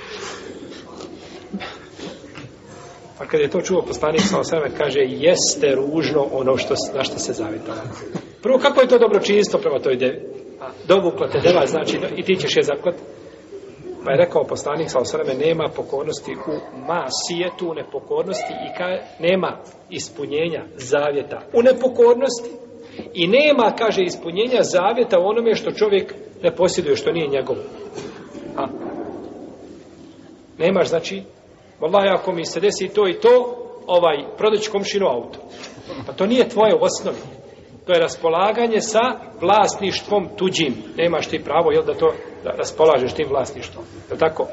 Pa kad je to čuo poslanik sallallahu alejhi ve selleme, kaže, jeste ružno ono na što se zavjetovala. Prvo, kako je to dobročinstvo prema toj devi? Dovukla te deva, znači i ti ćeš je zaklati. Pa je rekao poslanik sallallahu alejhi ve selleme, nema pokornosti u masijetu, u nepokornosti i nema ispunjenja zavjeta u nepokornosti i nema, kaže, ispunjenja zavjeta u onome što čovjek ne posjeduje, što nije njegovo. Nemaš, znači, vallahi, ako mi se desi to i to, prodaći komšinu auto. Pa to nije tvoje u osnovi. To je raspolaganje sa vlasništvom tuđim. Nemaš ti pravo, jel, da raspolažeš tim vlasništvom. Je li tako?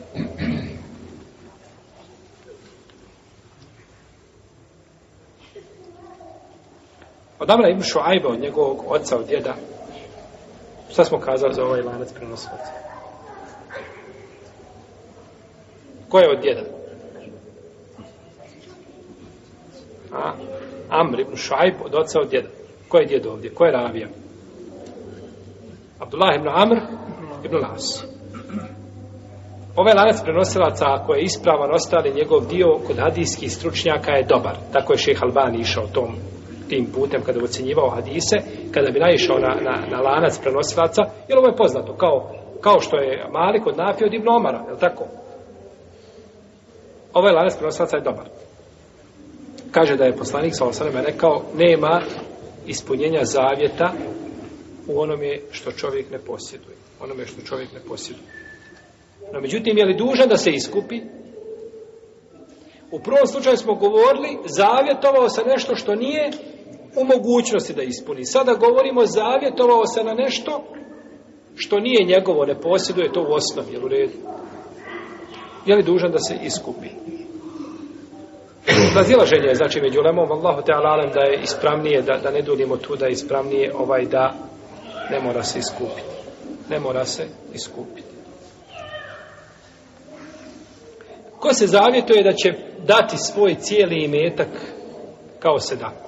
Od Amra ibn Šuajba, od njegovog oca, od djeda, šta smo kazali za ovaj lanac prenosilaca? Ko je od djeda? Amr ibn Šuajb, od oca, od djeda. Ko je djed ovdje? Ko je ravija? Abdullah ibn Amr ibn Las. Ovaj lanac prenosilaca, ako je ispravan, ostali njegov dio kod hadijskih stručnjaka je dobar. Tako je šejh Albani išao tim putem kada ocjenjivao hadise, kada bi naišao na lanac prenosilaca, jer ovo je poznato, kao što je Malik od Nafija od Ibn Omara, je li tako? Ovaj lanac prenosilaca je dobar. Kaže da je poslanik sallallahu alejhi ve sellem rekao, nema ispunjenja zavjeta u onome što čovjek ne posjeduje. Onome što čovjek ne posjeduje. No, međutim, je li dužan da se iskupi? U prvom slučaju smo govorili, zavjetovao se nešto što nije u mogućnosti da ispuni. Sada govorimo, zavjetovao se na nešto što nije njegovo, ne posjeduje, to u osnovi, jel u redu? Je li dužan da se iskupi? Razilaženje je, znači, među ulemom, Allahu te alalem, da je ispravnije, da ne duljimo tu, da je ispravnije da ne mora se iskupiti. Ne mora se iskupiti. Ko se zavjetuje da će dati svoj cijeli imetak kao sedaku?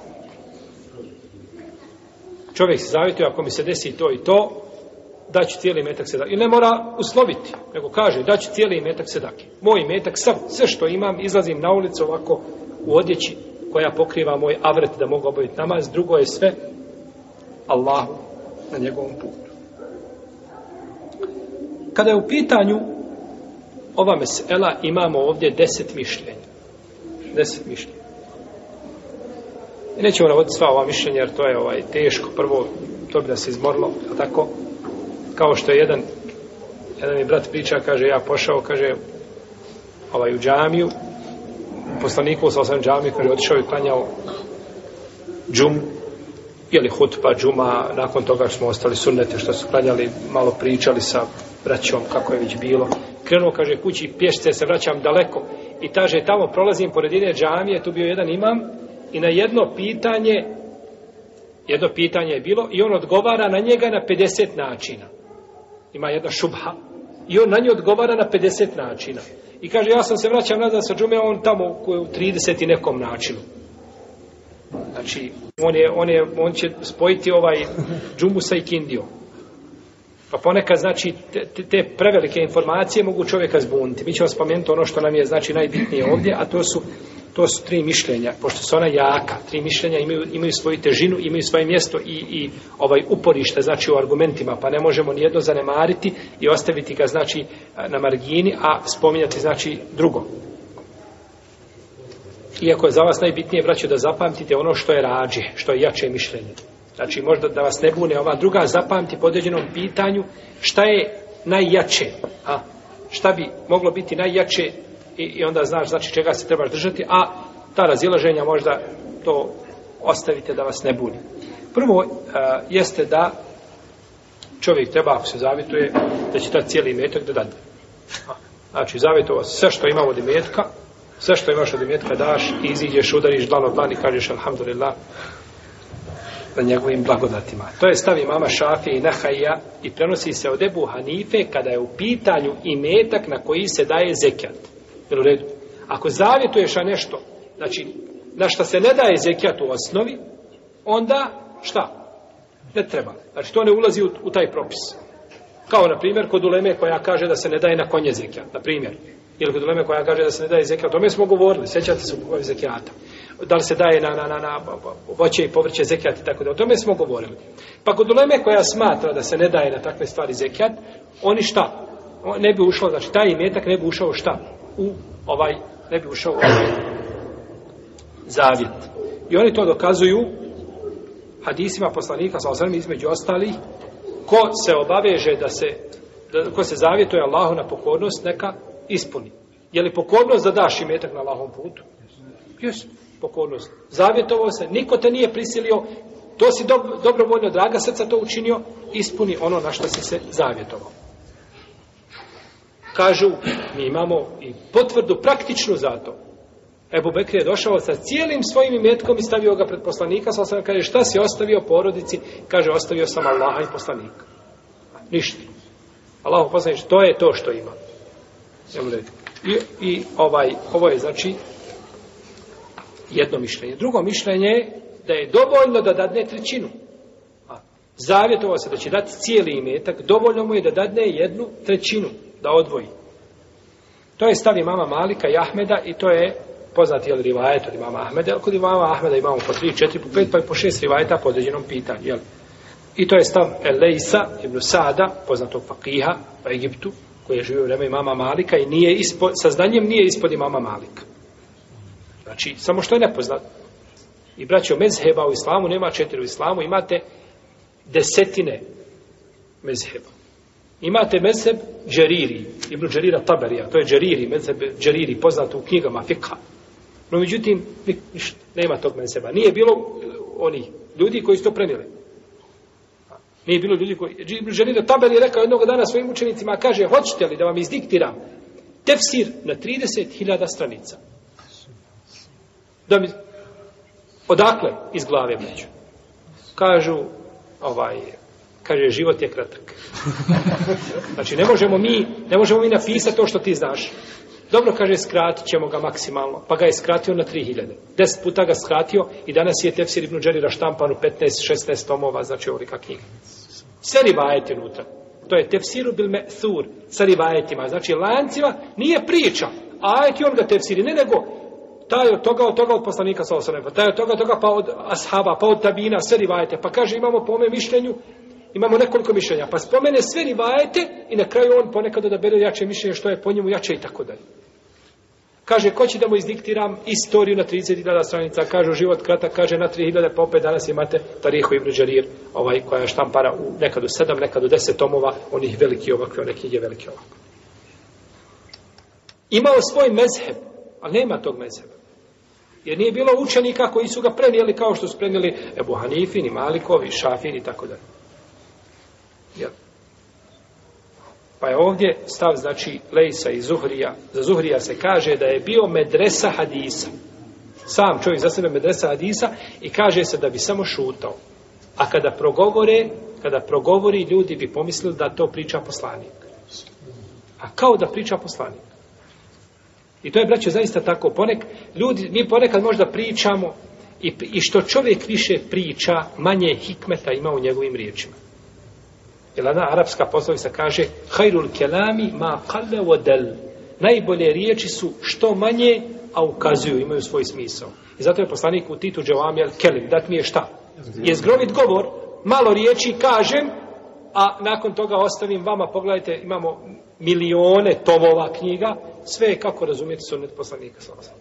Čovjek se zavjetuje, ako mi se desi to i to, daću cijeli imetak sedake. I ne mora usloviti, nego kaže, daću cijeli imetak sedake. Moj imetak, sve što imam, izlazim na ulicu ovako u odjeći koja pokriva moj avret da mogu obaviti namaz, drugo je sve Allahu na njegovom putu. Kada je u pitanju ova mesela, imamo ovdje 10 mišljenja. 10 mišljenja. I nećemo navoditi sva ova mišljenja, jer to je teško. Prvo, to bi nas izmorilo, a tako, kao što je jedan mi brat priča, kaže, ja pošao, kaže, u džamiju, poslaniku sa osam džamiju, kaže, otišao i klanjao džum, ili hutba, džuma, nakon toga smo ostali sunnete, što su klanjali, malo pričali sa braćom, kako je već bilo. Krenuo, kaže, kući pješce, se vraćam daleko i kaže, tamo prolazim pored jedne džamije, tu bio jedan imam i na jedno pitanje je bilo i on odgovara na njega na 50 načina. Ima jedna šubha i on na nju odgovara na 50 načina. I kaže, ja sam se vraćam nazad sa džume, on tamo u 30 i nekom načinu. Znači, on će spojiti džumu sa ikindijom. Pa ponekad, znači, te prevelike informacije mogu čovjeka zbuniti. Mi ćemo spomenuti ono što nam je, znači, najbitnije ovdje, a to su 3 mišljenja, pošto su ona jaka. 3 mišljenja imaju svoju težinu, imaju svoje mjesto i uporište, znači, u argumentima, pa ne možemo nijedno zanemariti i ostaviti ga, znači, na margini, a spominjati, znači, drugo. Iako je za vas najbitnije, braćo, da zapamtite ono što je rađe, što je jače mišljenje. Znači, možda da vas ne bune ova druga, zapamti po određenom pitanju šta je najjače, šta bi moglo biti najjače i onda znaš, znači, čega se trebaš držati, a ta razilaženja možda to ostavite da vas ne buni. Prvo jeste da čovjek treba, ako se zavjetuje, da će dati cijeli imetak da dadne. Znači, zavjetovao sve što ima od imetka, sve što imaš od imetka daš i iziđeš, udariš dlan od dlan i kažeš alhamdulillah na njegovim blagodatima. To je stav imama Šafije i Nahaija i prenosi se od Ebu Hanife kada je u pitanju imetak na koji se daje zekijat. Jel u redu? Ako zavjetuješ na nešto, znači na što se ne daje zekijat u osnovi, onda šta? Ne treba. Znači to ne ulazi u taj propis. Kao na primjer kod uleme koja kaže da se ne daje na konje zekijat, na primjer. Ili kod uleme koja kaže da se ne daje zekijat. O tome smo govorili, sjećate se u zekijata. Da li se daje na voće i povrće zekijat i tako da. O tome smo govorili. Pa kod uleme koja smatra da se ne daje na takve stvari zekijat, oni šta? Ne bi ušlo, znači taj imetak ne bi ušao šta? Ne bi ušao u zavjet. I oni to dokazuju hadisima poslanika sallallahu alejhi ve sellem, između ostalih, ko se obaveže ko se zavjetuje Allahu na pokornost, neka ispuni. Je li pokornost da daš imetak na Allahovom putu? Jesu, pokornost. Zavjetovao se, niko te nije prisilio, to si dobrovoljno, draga srca to učinio, ispuni ono na što si se zavjetovao. Kažu, mi imamo i potvrdu praktičnu za to. Ebu Bekr je došao sa cijelim svojim imetkom i stavio ga pred poslanika, kaže, šta si ostavio porodici? Kaže, ostavio sam Allaha i poslanika. Ništa. Allahu poslanik, to je to što ima. Ovo je znači jedno mišljenje. Drugo mišljenje je da je dovoljno da dadne trećinu. Zavjetovao se da će dati cijeli imetak, dovoljno mu je da dadne 1/3, da odvoji. To je stav imama Malika i Ahmeda i to je poznati rivajet od imama Ahmeda. Kod imama Ahmeda imamo po 3, 4, po 5, pa i po 6 rivajeta po određenom pitanju. Jel? I to je stav Lejsa ibn Sada, poznatog fakiha u Egiptu, koji je živio u vreme imama Malika i nije sa znanjem nije ispod imama Malika. Znači, samo što je nepoznat. I braćo, mezheba u islamu nema 4 u islamu, imate desetine mezheba. Imate mezheb Džeriri, Ibn Džerira Taberija, to je Džeriri, mezheb Džeriri, poznat u knjigama fikha. No, međutim, nema tog mezheba. Nije bilo onih ljudi koji su to prenijeli. Nije bilo ljudi koji... Ibn Džerira Taberi je rekao jednog dana svojim učenicima, kaže, hoćete li da vam izdiktiram tefsir na 30.000 stranica? Odakle? Iz glave među. Kažu, kaže, život je kratak. Znači, ne možemo mi napisati to što ti znaš. Dobro, kaže, skratit ćemo ga maksimalno. Pa ga je skratio na 3.000. 10 puta ga skratio i danas je tefsir Ibn Džerira štampan u 15-16 tomova, znači ovolika knjiga. Sve rivajeti unutra. To je tefsiru bil me'thur, sa rivajetima. Znači, lancima nije priča. Ajeti on ga tefsiri, ne nego taj od toga od poslanika sallallahu alejhi ve sellem, taj od toga pa od ashaba, pa od tabina, sve rivajete. Pa kaže, imamo po ome mišljenju, imamo nekoliko mišljenja. Pa spomene sve rivajete i na kraju on ponekad odabere jače mišljenje što je po njemu jače i tako dalje. Kaže, ko će da mu izdiktiram istoriju na 30.000 stranica, kaže, život kratak, kaže, na 3.000, pa opet danas imate Tarihu ibn Đarir, koja je štampara u nekadu 7, nekadu 10 tomova, onih veliki ovakve, nekih je veliki ovakve. Imao svoj mezheb, ali nema tog mezheba. Jer nije bilo učenika koji su ga prenijeli kao što su prenijeli Ebu Hanifin i Malikovi, Šafin i tako dalje. Jel? Pa je ovdje stav, znači, Lejsa i Zuhrija. Za Zuhrija se kaže da je bio medresa hadisa. Sam čovjek za sebe medresa hadisa i kaže se da bi samo šutao. A kada progovori, ljudi bi pomislili da to priča poslanik. A kao da priča poslanik. I to je, braćo, zaista tako. Mi ponekad možda pričamo i što čovjek više priča, manje hikmeta ima u njegovim riječima. Jer ona arapska poslovica kaže hajrul kelami ma qalle wa dal. Najbolje riječi su što manje, a ukazuju, imaju svoj smisao. I zato je poslanik u Titu Džavami al-Kelim, dat mi je šta? Je zgrovit govor, malo riječi kažem, a nakon toga ostavim vama, pogledajte, imamo milione tomova knjiga, sve je kako razumjeti sunnet poslanika.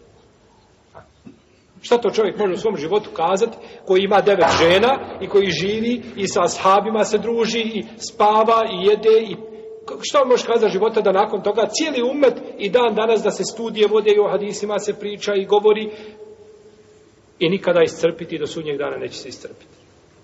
Šta to čovjek može u svom životu kazati, koji ima 9 žena i koji živi i sa ashabima se druži i spava i jede i šta može kazati života da nakon toga cijeli umet i dan danas da se studije vode i o hadisima se priča i govori i nikada iscrpiti do sudnjeg dana neće se iscrpiti.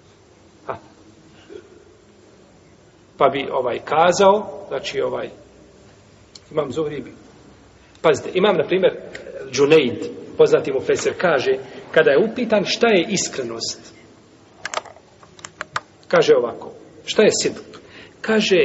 Pa bi kazao, znači imam Zuhri, pazite, imam na primjer Džunejd, poznati mu Fesir, kaže, kada je upitan šta je iskrenost, kaže ovako, šta je sidq? Kaže,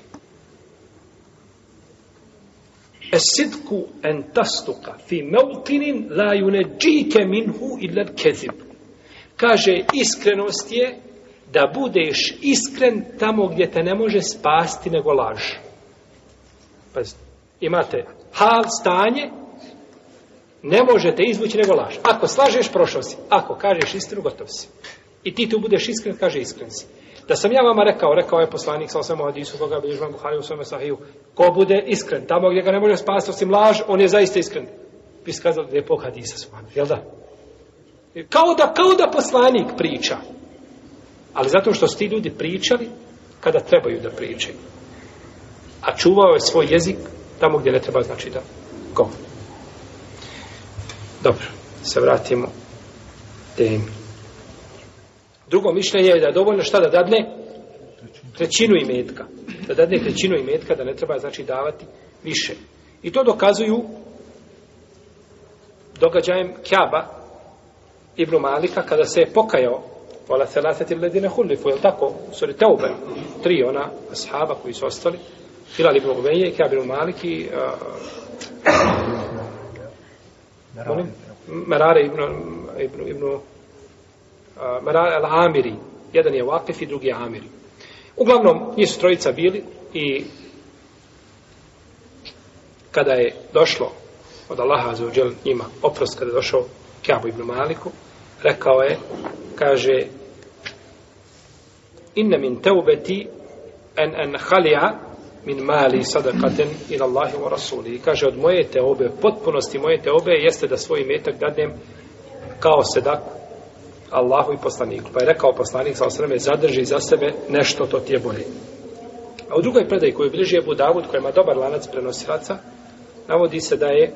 es-sidku en tastuka fi mevtinin la yuneđike minhu illa kezib. Kaže, iskrenost je da budeš iskren tamo gdje te ne može spasti nego laž. Pazite, imate hal, stanje, ne možete izvući nego laž. Ako slažeš, prošao si. Ako kažeš istinu, gotov si. I ti tu budeš iskren, kaže iskren si. Da sam ja vama rekao je poslanik sa osam hadisu, koga bilježi Imam Buhari u svome sahiju, ko bude iskren, tamo gdje ga ne može spasti osim laž, on je zaista iskren. Vi ste kazali lijepog hadisa su vam, jel da? Kao da poslanik priča. Ali zato što su ti ljudi pričali kada trebaju da pričaju. A čuvao je svoj jezik tamo gdje ne treba, znači da govori. Dobro. se vratimo temi. Drugo mišljenje je da je dovoljno šta da dadne trećinu imetka. Da dadne trećinu imetka, da ne treba znači davati više. I to dokazuju događajem Kjaba ibn Malika kada se je pokajao wala thalathati alladhina khulifu, jel tako? Suri Tauba, 3 ona ashaba koji su ostali, Hilal ibn Ubayy, Kjab ibn Malik i Merare ibn Merare al-Amiri. Jedan je Waqif i drugi je Amiri. Uglavnom, nisu trojica bili i kada je došlo od Allaha azza wa džel njima oprost, kada je došao Kjabu ibn Maliku, rekao je, kaže, inna min taubeti an khali'a min mali sadaqatan ila Allahi wa rasuli. I kaže, od moje teobe, potpunosti moje teobe jeste da svoj imetak dadnem kao sedak Allahu i poslaniku. Pa je rekao poslanik sallallahu alejhi ve sellem, zadrži za sebe nešto, to ti je bolje. A u drugoj predaji koju bilježi Abu Davud, koja ima dobar lanac prenosilaca, navodi se da je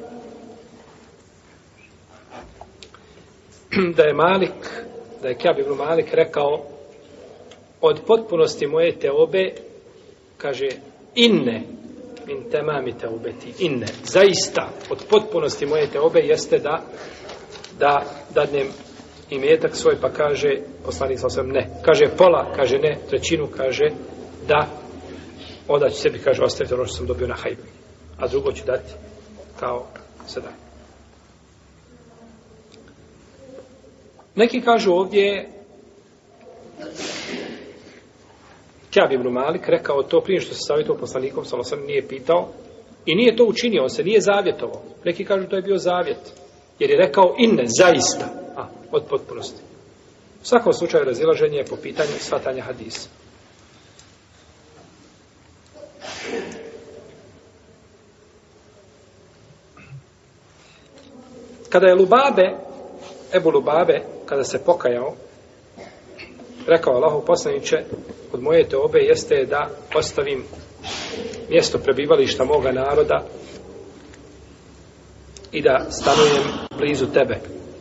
Kjab ibn Malik rekao, od potpunosti moje teobe, kaže, inne min temami teobeti, inne, zaista, od potpunosti moje teobe jeste da dadnem imetak svoj, pa kaže, poslanik sam ne. Kaže pola, kaže ne, trećinu, kaže da, onda ću sebi, kaže, ostaviti ono što sam dobio na hajbi. A drugo ću dati kao sedaj. Neki kažu ovdje Kjab ibn Malik rekao to prije što se savjetovao poslanikom, sallallahu alejhi ve sellem, nije pitao i nije to učinio, on se nije zavjetovao. Neki kažu to je bio zavjet, jer je rekao inne, zaista, od potpunosti. U svakom slučaju razilaženje je po pitanju shvatanja hadisa. Kada je Ebu Lubabe, kada se pokajao, rekao Allahu poslaniče, od moje teobe jeste da ostavim mjesto prebivališta moga naroda i da stanujem blizu tebe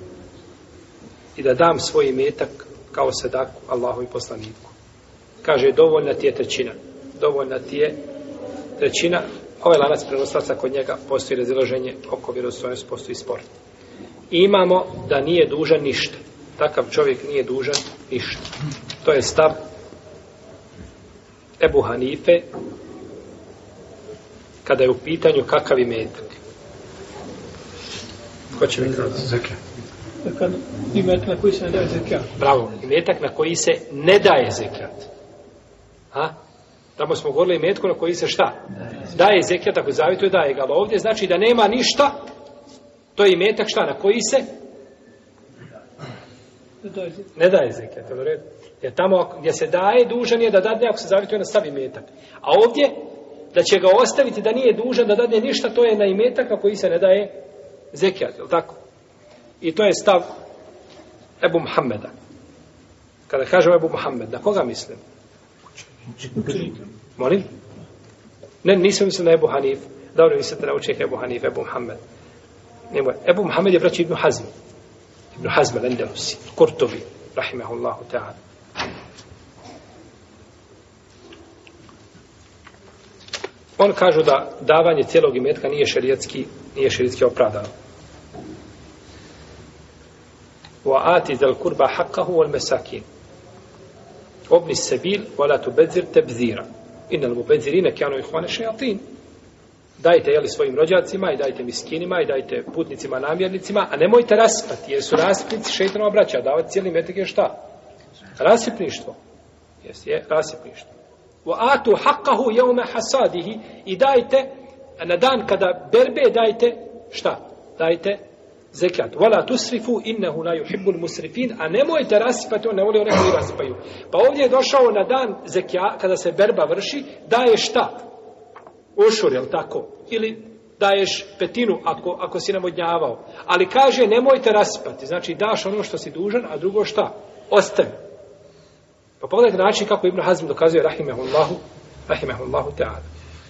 i da dam svoj imetak kao sedaku Allahu i poslaniku. Kaže, dovoljna ti je trećina. Dovoljna ti je trećina. Ovaj lanac prenosilaca, kod njega postoji razilaženje oko vjerodostojnosti, postoji spor. I imamo da nije dužan ništa. Takav čovjek nije dužan ništa. To je stav Ebu Hanife kada je u pitanju kakav imetak. Ko će mi kazati? Zekat. Imetak na koji se ne daje zekat. Bravo, imetak na koji se ne daje zekat. Tamo smo govorili imetku na koji se šta? Daje zekat, ako zavjetuje daje ga. Ovdje znači da nema ništa. To je imetak šta? Na koji se ne daje zekat. Jer tamo gdje se daje, dužan je da dadne ako se zavjetuje na stav imetak. A ovdje, da će ga ostaviti da nije dužan da dadne ništa, to je na imetak na koji se ne daje zekat. Je li tako? I to je stav Ebu Muhammeda. Kada kažem Ebu Muhammed, na koga mislim? Molim? Ne, nisam mislim na Ebu Hanif. Dobro mislite na učenjaka Ebu Hanif, Ebu Muhammed. Nemoj. Ebu Muhammed je braći Ibn Hazm. Ibn Hazm al-Andalusi, Kurtobi, rahimahullahu ta'ala. On kažu da davanje cijelog imetka nije šerijatski opravdano. Wa ati zal kurba haqqahu wal masakin. Obni sabil wa la tubadzir tabzira. Innal mubadzirina kanu ikhwana shayatin. Dajte svojim rođacima i dajte miskinima i dajte putnicima, namjernicima, a nemojte raspati, jer su raspnici šejtanova braća. Davati cijeli imetak je šta? Rasipništvo. Je rasipništvo. Wa atu haqqahu yawma hasadihi, i dajte na dan kada berbe dajte šta? Dajte zekat. Wala tusrifu innahu la yuhibbul musrifin, a nemojte rasipati, on ne voli one koji rasipaju. Pa ovdje je došao na dan zekat, kada se berba vrši, daje šta? Ušur, jel tako? Ili daješ petinu ako si navodnjavao. Ali kaže nemojte raspati. Znači daš ono što si dužan, a drugo šta? Ostavi. Pa pogledajte način kako Ibn Hazm dokazuje rahimehullahu ta'ala.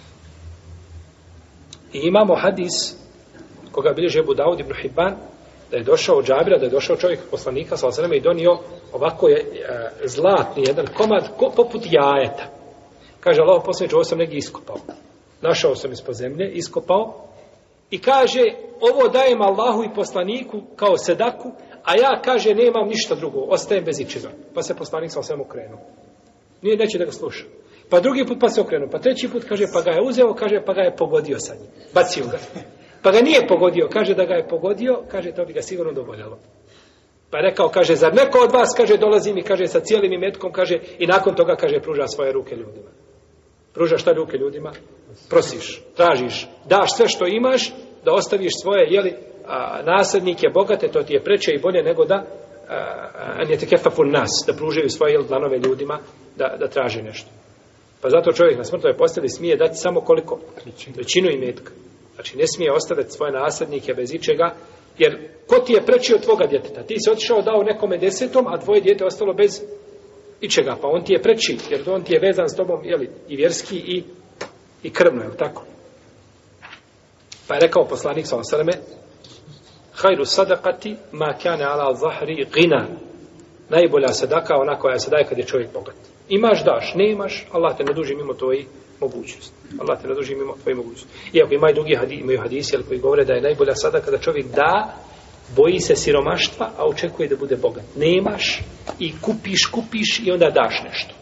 I imamo hadis koga bilježi Abu Daud ibn Hibban, Da je došao od Džabira, da je došao čovjek poslanika sallallahu alejhi ve sellem i donio ovako je zlatni jedan komad poput jajeta. Kaže Allahov poslanik, ovo sam negdje iskopao. Našao sam ispod zemlje, iskopao i kaže, ovo dajem Allahu i poslaniku kao sedaku, a ja, kaže, nemam ništa drugo, ostajem bez ičega. Pa se poslanik sallallahu alejhi ve sellem okrenuo. Nije, neće da ga sluša. Pa drugi put pa se okrenuo, pa treći put, kaže, pa ga je uzeo, kaže, pa ga je pogodio sa njim. Bacio ga. Pa ga nije pogodio, kaže da ga je pogodio, kaže, to bi ga sigurno dovoljalo. Pa je rekao, kaže, zar neko od vas, kaže, dolazi mi, kaže, sa cijelim imetkom, kaže, i nakon toga, kaže, pruža svoje ruke ljudima. Pruža šta ruke ljudima? Prosiš, tražiš, daš sve što imaš, da ostaviš svoje, jeli, nasljednike bogate, to ti je preče i bolje nego da ne te kefafun nas, da pružaju svoje dlanove ljudima, da traže nešto. Pa zato čovjek na smrtnoj posteli smije dati samo koliko? Trećinu imetka. Znači ne smije ostaviti svoje nasljednike bez ičega, jer ko ti je preči od tvoga djeteta? Ti si otišao dao nekome 10, a tvoje dijete ostalo bez ičega, pa on ti je preči, jer on ti je vezan s tobom, jeli, i vjerski i krvno, je tako? Pa je rekao poslanik sallallahu alejhi ve selleme: "Khairu sadaqati ma kana ala zahri ghina." Najbolja sadaka ona koja se daje kad je čovjek bogat. Imaš, daš, nemaš, Allah te ne duži mimo tvojih mogućnosti. Allah te ne duži mimo tvojih mogućnosti. Iako ima i drugi hadisi koji govore da je najbolja sadaka da čovjek da, boji se siromaštva, a očekuje da bude bogat. Nemaš i kupiš i onda daš nešto.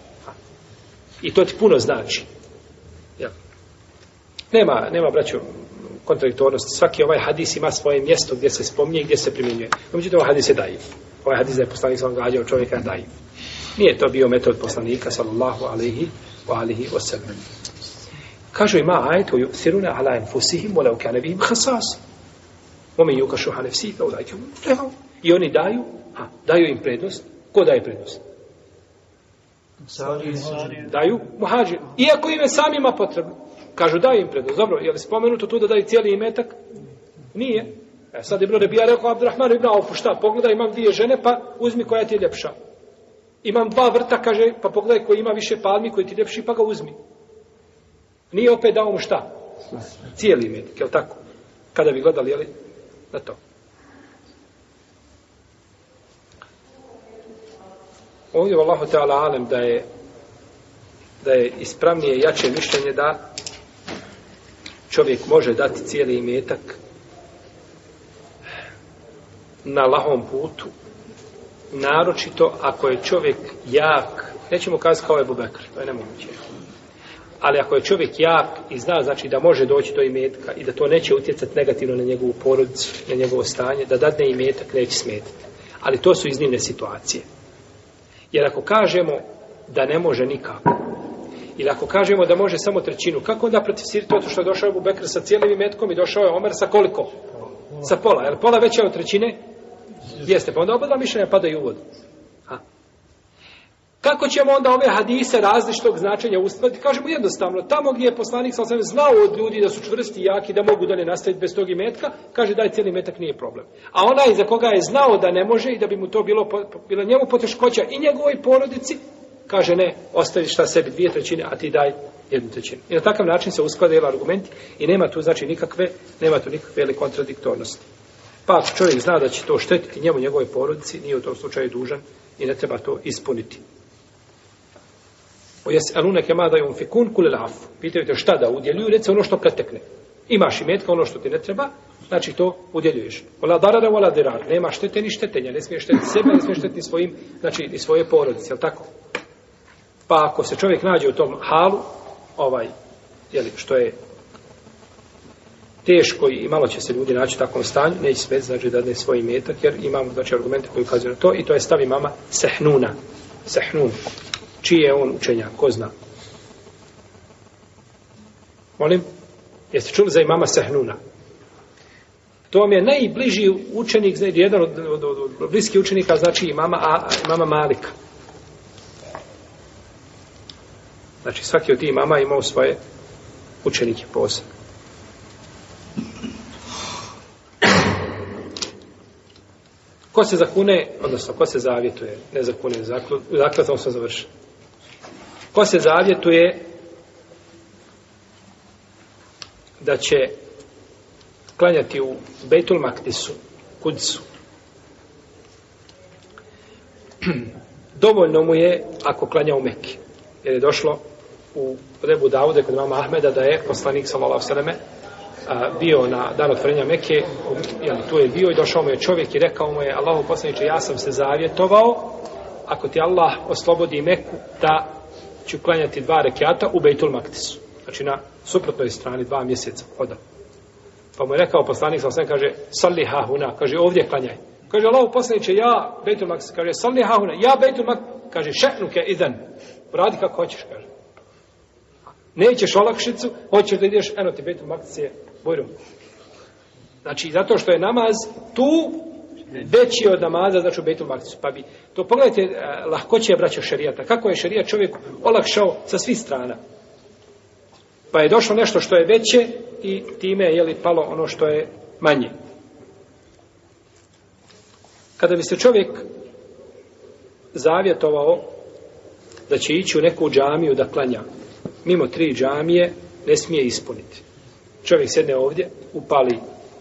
I to ti puno znači. Jel? Nema braćo, kontradiktornosti. Svaki ovaj hadis ima svoje mjesto gdje se spominje i gdje se primjenjuje. Međutim, ovaj hadis je daif. Ovaj hadis da je poslanik sallallahu alejhi ve sellem čovjeka daif. Nije to bio metod poslanika sallallahu alejhi ve sellem. Kažu ima ajet u siruna ala anfusihim walau kana bihim khasas. Omen yuka shuha nafsihi fa ulaika hum muflihun. I oni daju im prednost. Ko daje prednost? Daju muhađir. Iako im je samima potrebno. Kažu daju im prednost. Dobro, je li spomenuto tu da daju cijeli imetak? Nije. Sad Ibn Rebija rekao Abdurrahman ibn Auf, šta? Pogledaj, imam 2 žene, pa uzmi koja ti je ljepša. Imam 2 vrta, kaže, pa pogledaj koji ima više palmi, koji ti je ljepši, pa ga uzmi. Nije opet dao mu šta? Cijeli imetak, je li tako? Kada bi gledali, je li, na to. Ovdje u Allahu Teala alem da je ispravnije i jače mišljenje da čovjek može dati cijeli imetak na lahom putu, naročito ako je čovjek jak, nećemo kazati kao Ebu Bekr, to je nemoguće. Ali ako je čovjek jak i zna, znači da može doći do imetka i da to neće utjecati negativno na njegovu porodicu, na njegovo stanje, da dadne imetak neće smetati. Ali to su iznimne situacije. Jer ako kažemo da ne može nikako, ili ako kažemo da može samo trećinu, kako onda protisiriti to što je došao Ebu Bekr sa cijelim imetkom i došao je Omer sa koliko? Sa pola. Jer pola veća od trećine? Jeste. Pa onda oba dva mišljenja padaju u vodu. Kako ćemo onda ove hadise različitog značenja uskladiti? Kažemo jednostavno, tamo gdje je poslanik sallallahu alejhi ve sellem znao od ljudi da su čvrsti i jaki, da mogu dalje nastaviti bez tog imetka, kaže daj cijeli imetak, nije problem. A onaj za koga je znao da ne može i da bi mu to bilo njemu poteškoća i njegovoj porodici, kaže ne, ostavi šta sebi 2/3, a ti daj 1/3. I na takav način se usklade argumenti i nema tu znači nikakve kontradiktornosti. Pa ako čovjek zna da će to štetiti njemu, njegove porodici, nije u tom slučaju dužan i ne treba to ispuniti. Ojes'alunake ma da yunfikun kul al-af. Pitaju te šta da udjeljuju, reci ono što pretekne. Imaš imetka, ono što ti ne treba, znači to udjeljuješ. Wala darara wala dirar. Nema štete ni štetenja, ne smiješ štetiti sebe, ne smiješ štetiti svojim, znači i svoje porodice, je tako? Pa ako se čovjek nađe u tom halu, što je teško i malo će se ljudi naći u takvom stanju, neće smeti znači da ne svoj imetak, jer imamo znači argumente koji ukazuju na to i to je stav imama Sehnuna. Sehnun. Čiji je on učenjak? Ko zna? Molim? Jeste čuli za imama Sehnuna? To vam je najbliži učenik, jedan od bliskih učenika, znači imama Malika. Znači svaki od tih imama imao svoje učenike posebno. Ko se zakune, odnosno ko se zavjetuje, ne zakune, zakletvom sam završen. Ko se zavjetuje da će klanjati u Bejtul Makdisu, Kudsu, dovoljno mu je ako klanja u Mekki. Jer je došlo u Ebu Daude kod imama Ahmeda da je poslanik sallallahu alejhi ve selleme bio na dan otvorenja Mekke, tu je bio i došao mu je čovjek i rekao mu je: Allahu poslaniče, ja sam se zavjetovao ako ti Allah oslobodi Meku da ću klanjati 2 rekata u Bejtul Maktisu, znači na suprotnoj strani 2 mjeseca hoda. Pa mu je rekao poslanik sallallahu alejhi ve selleme: salli ha huna, kaže ovdje klanjaj. Kaže: Allahu poslaniče, ja Bejtul Maktis, kaže: salli ha huna, ja Bejtul Maktis, kaže: še'nuke idan, radi kako hoćeš, kaže. Nećeš olakšicu, hoćeš da ideš, eno ti Bejtul Maktis je bujrum. Znači, zato što je namaz tu veći od namaza, znači u Bejtul Maktisu. Pa bi, to pogledajte, lahkoće je, braćo, šerijata. Kako je šerijat čovjek olakšao sa svih strana. Pa je došlo nešto što je veće i time je palo ono što je manje. Kada bi se čovjek zavjetovao da će ići u neku džamiju da klanja, mimo 3 džamije ne smije ispuniti. Čovjek sjedne ovdje, upali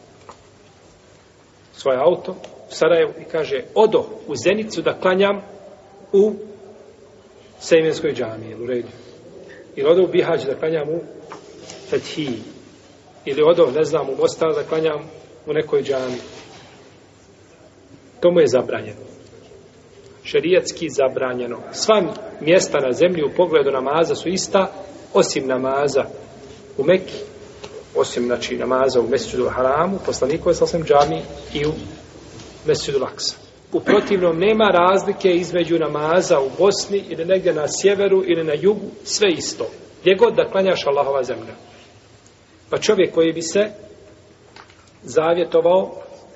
svoj auto u Sarajevu i kaže: odo u Zenicu da klanjam u Sejmenskoj džamiji, u redu. Ili odo u Bihać da klanjam u Fethiji. Ili odo, ne znam, u Mostar da klanjam u nekoj džamiji. To mu je zabranjeno. Šerijatski zabranjeno. Sva mjesta na zemlji u pogledu namaza su ista, osim namaza u Mekki, osim, znači, namaza u Mesdžidul Haramu, poslanikove sasvim džami, i u Mesdžidul Aksa. U protivnom nema razlike između namaza u Bosni ili negdje na sjeveru ili na jugu, sve isto. Gdje god da klanjaš, Allahova zemlja. Pa čovjek koji bi se zavjetovao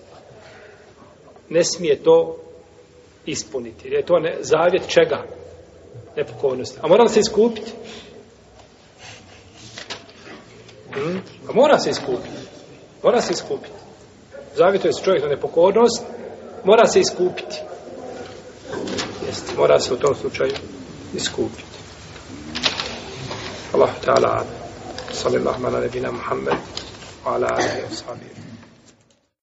ne smije to ispuniti. Jer je to zavjet čega? Nepokornosti. A mora se iskupiti? A mora se iskupiti. Mora se iskupiti. Zavjetuje se čovjek na nepokornost, mora se iskupiti. Jeste, mora se u tom slučaju iskupiti. Allah ta'ala sallallahu ala nebina Muhammed wa ala alihi wa sahbihi.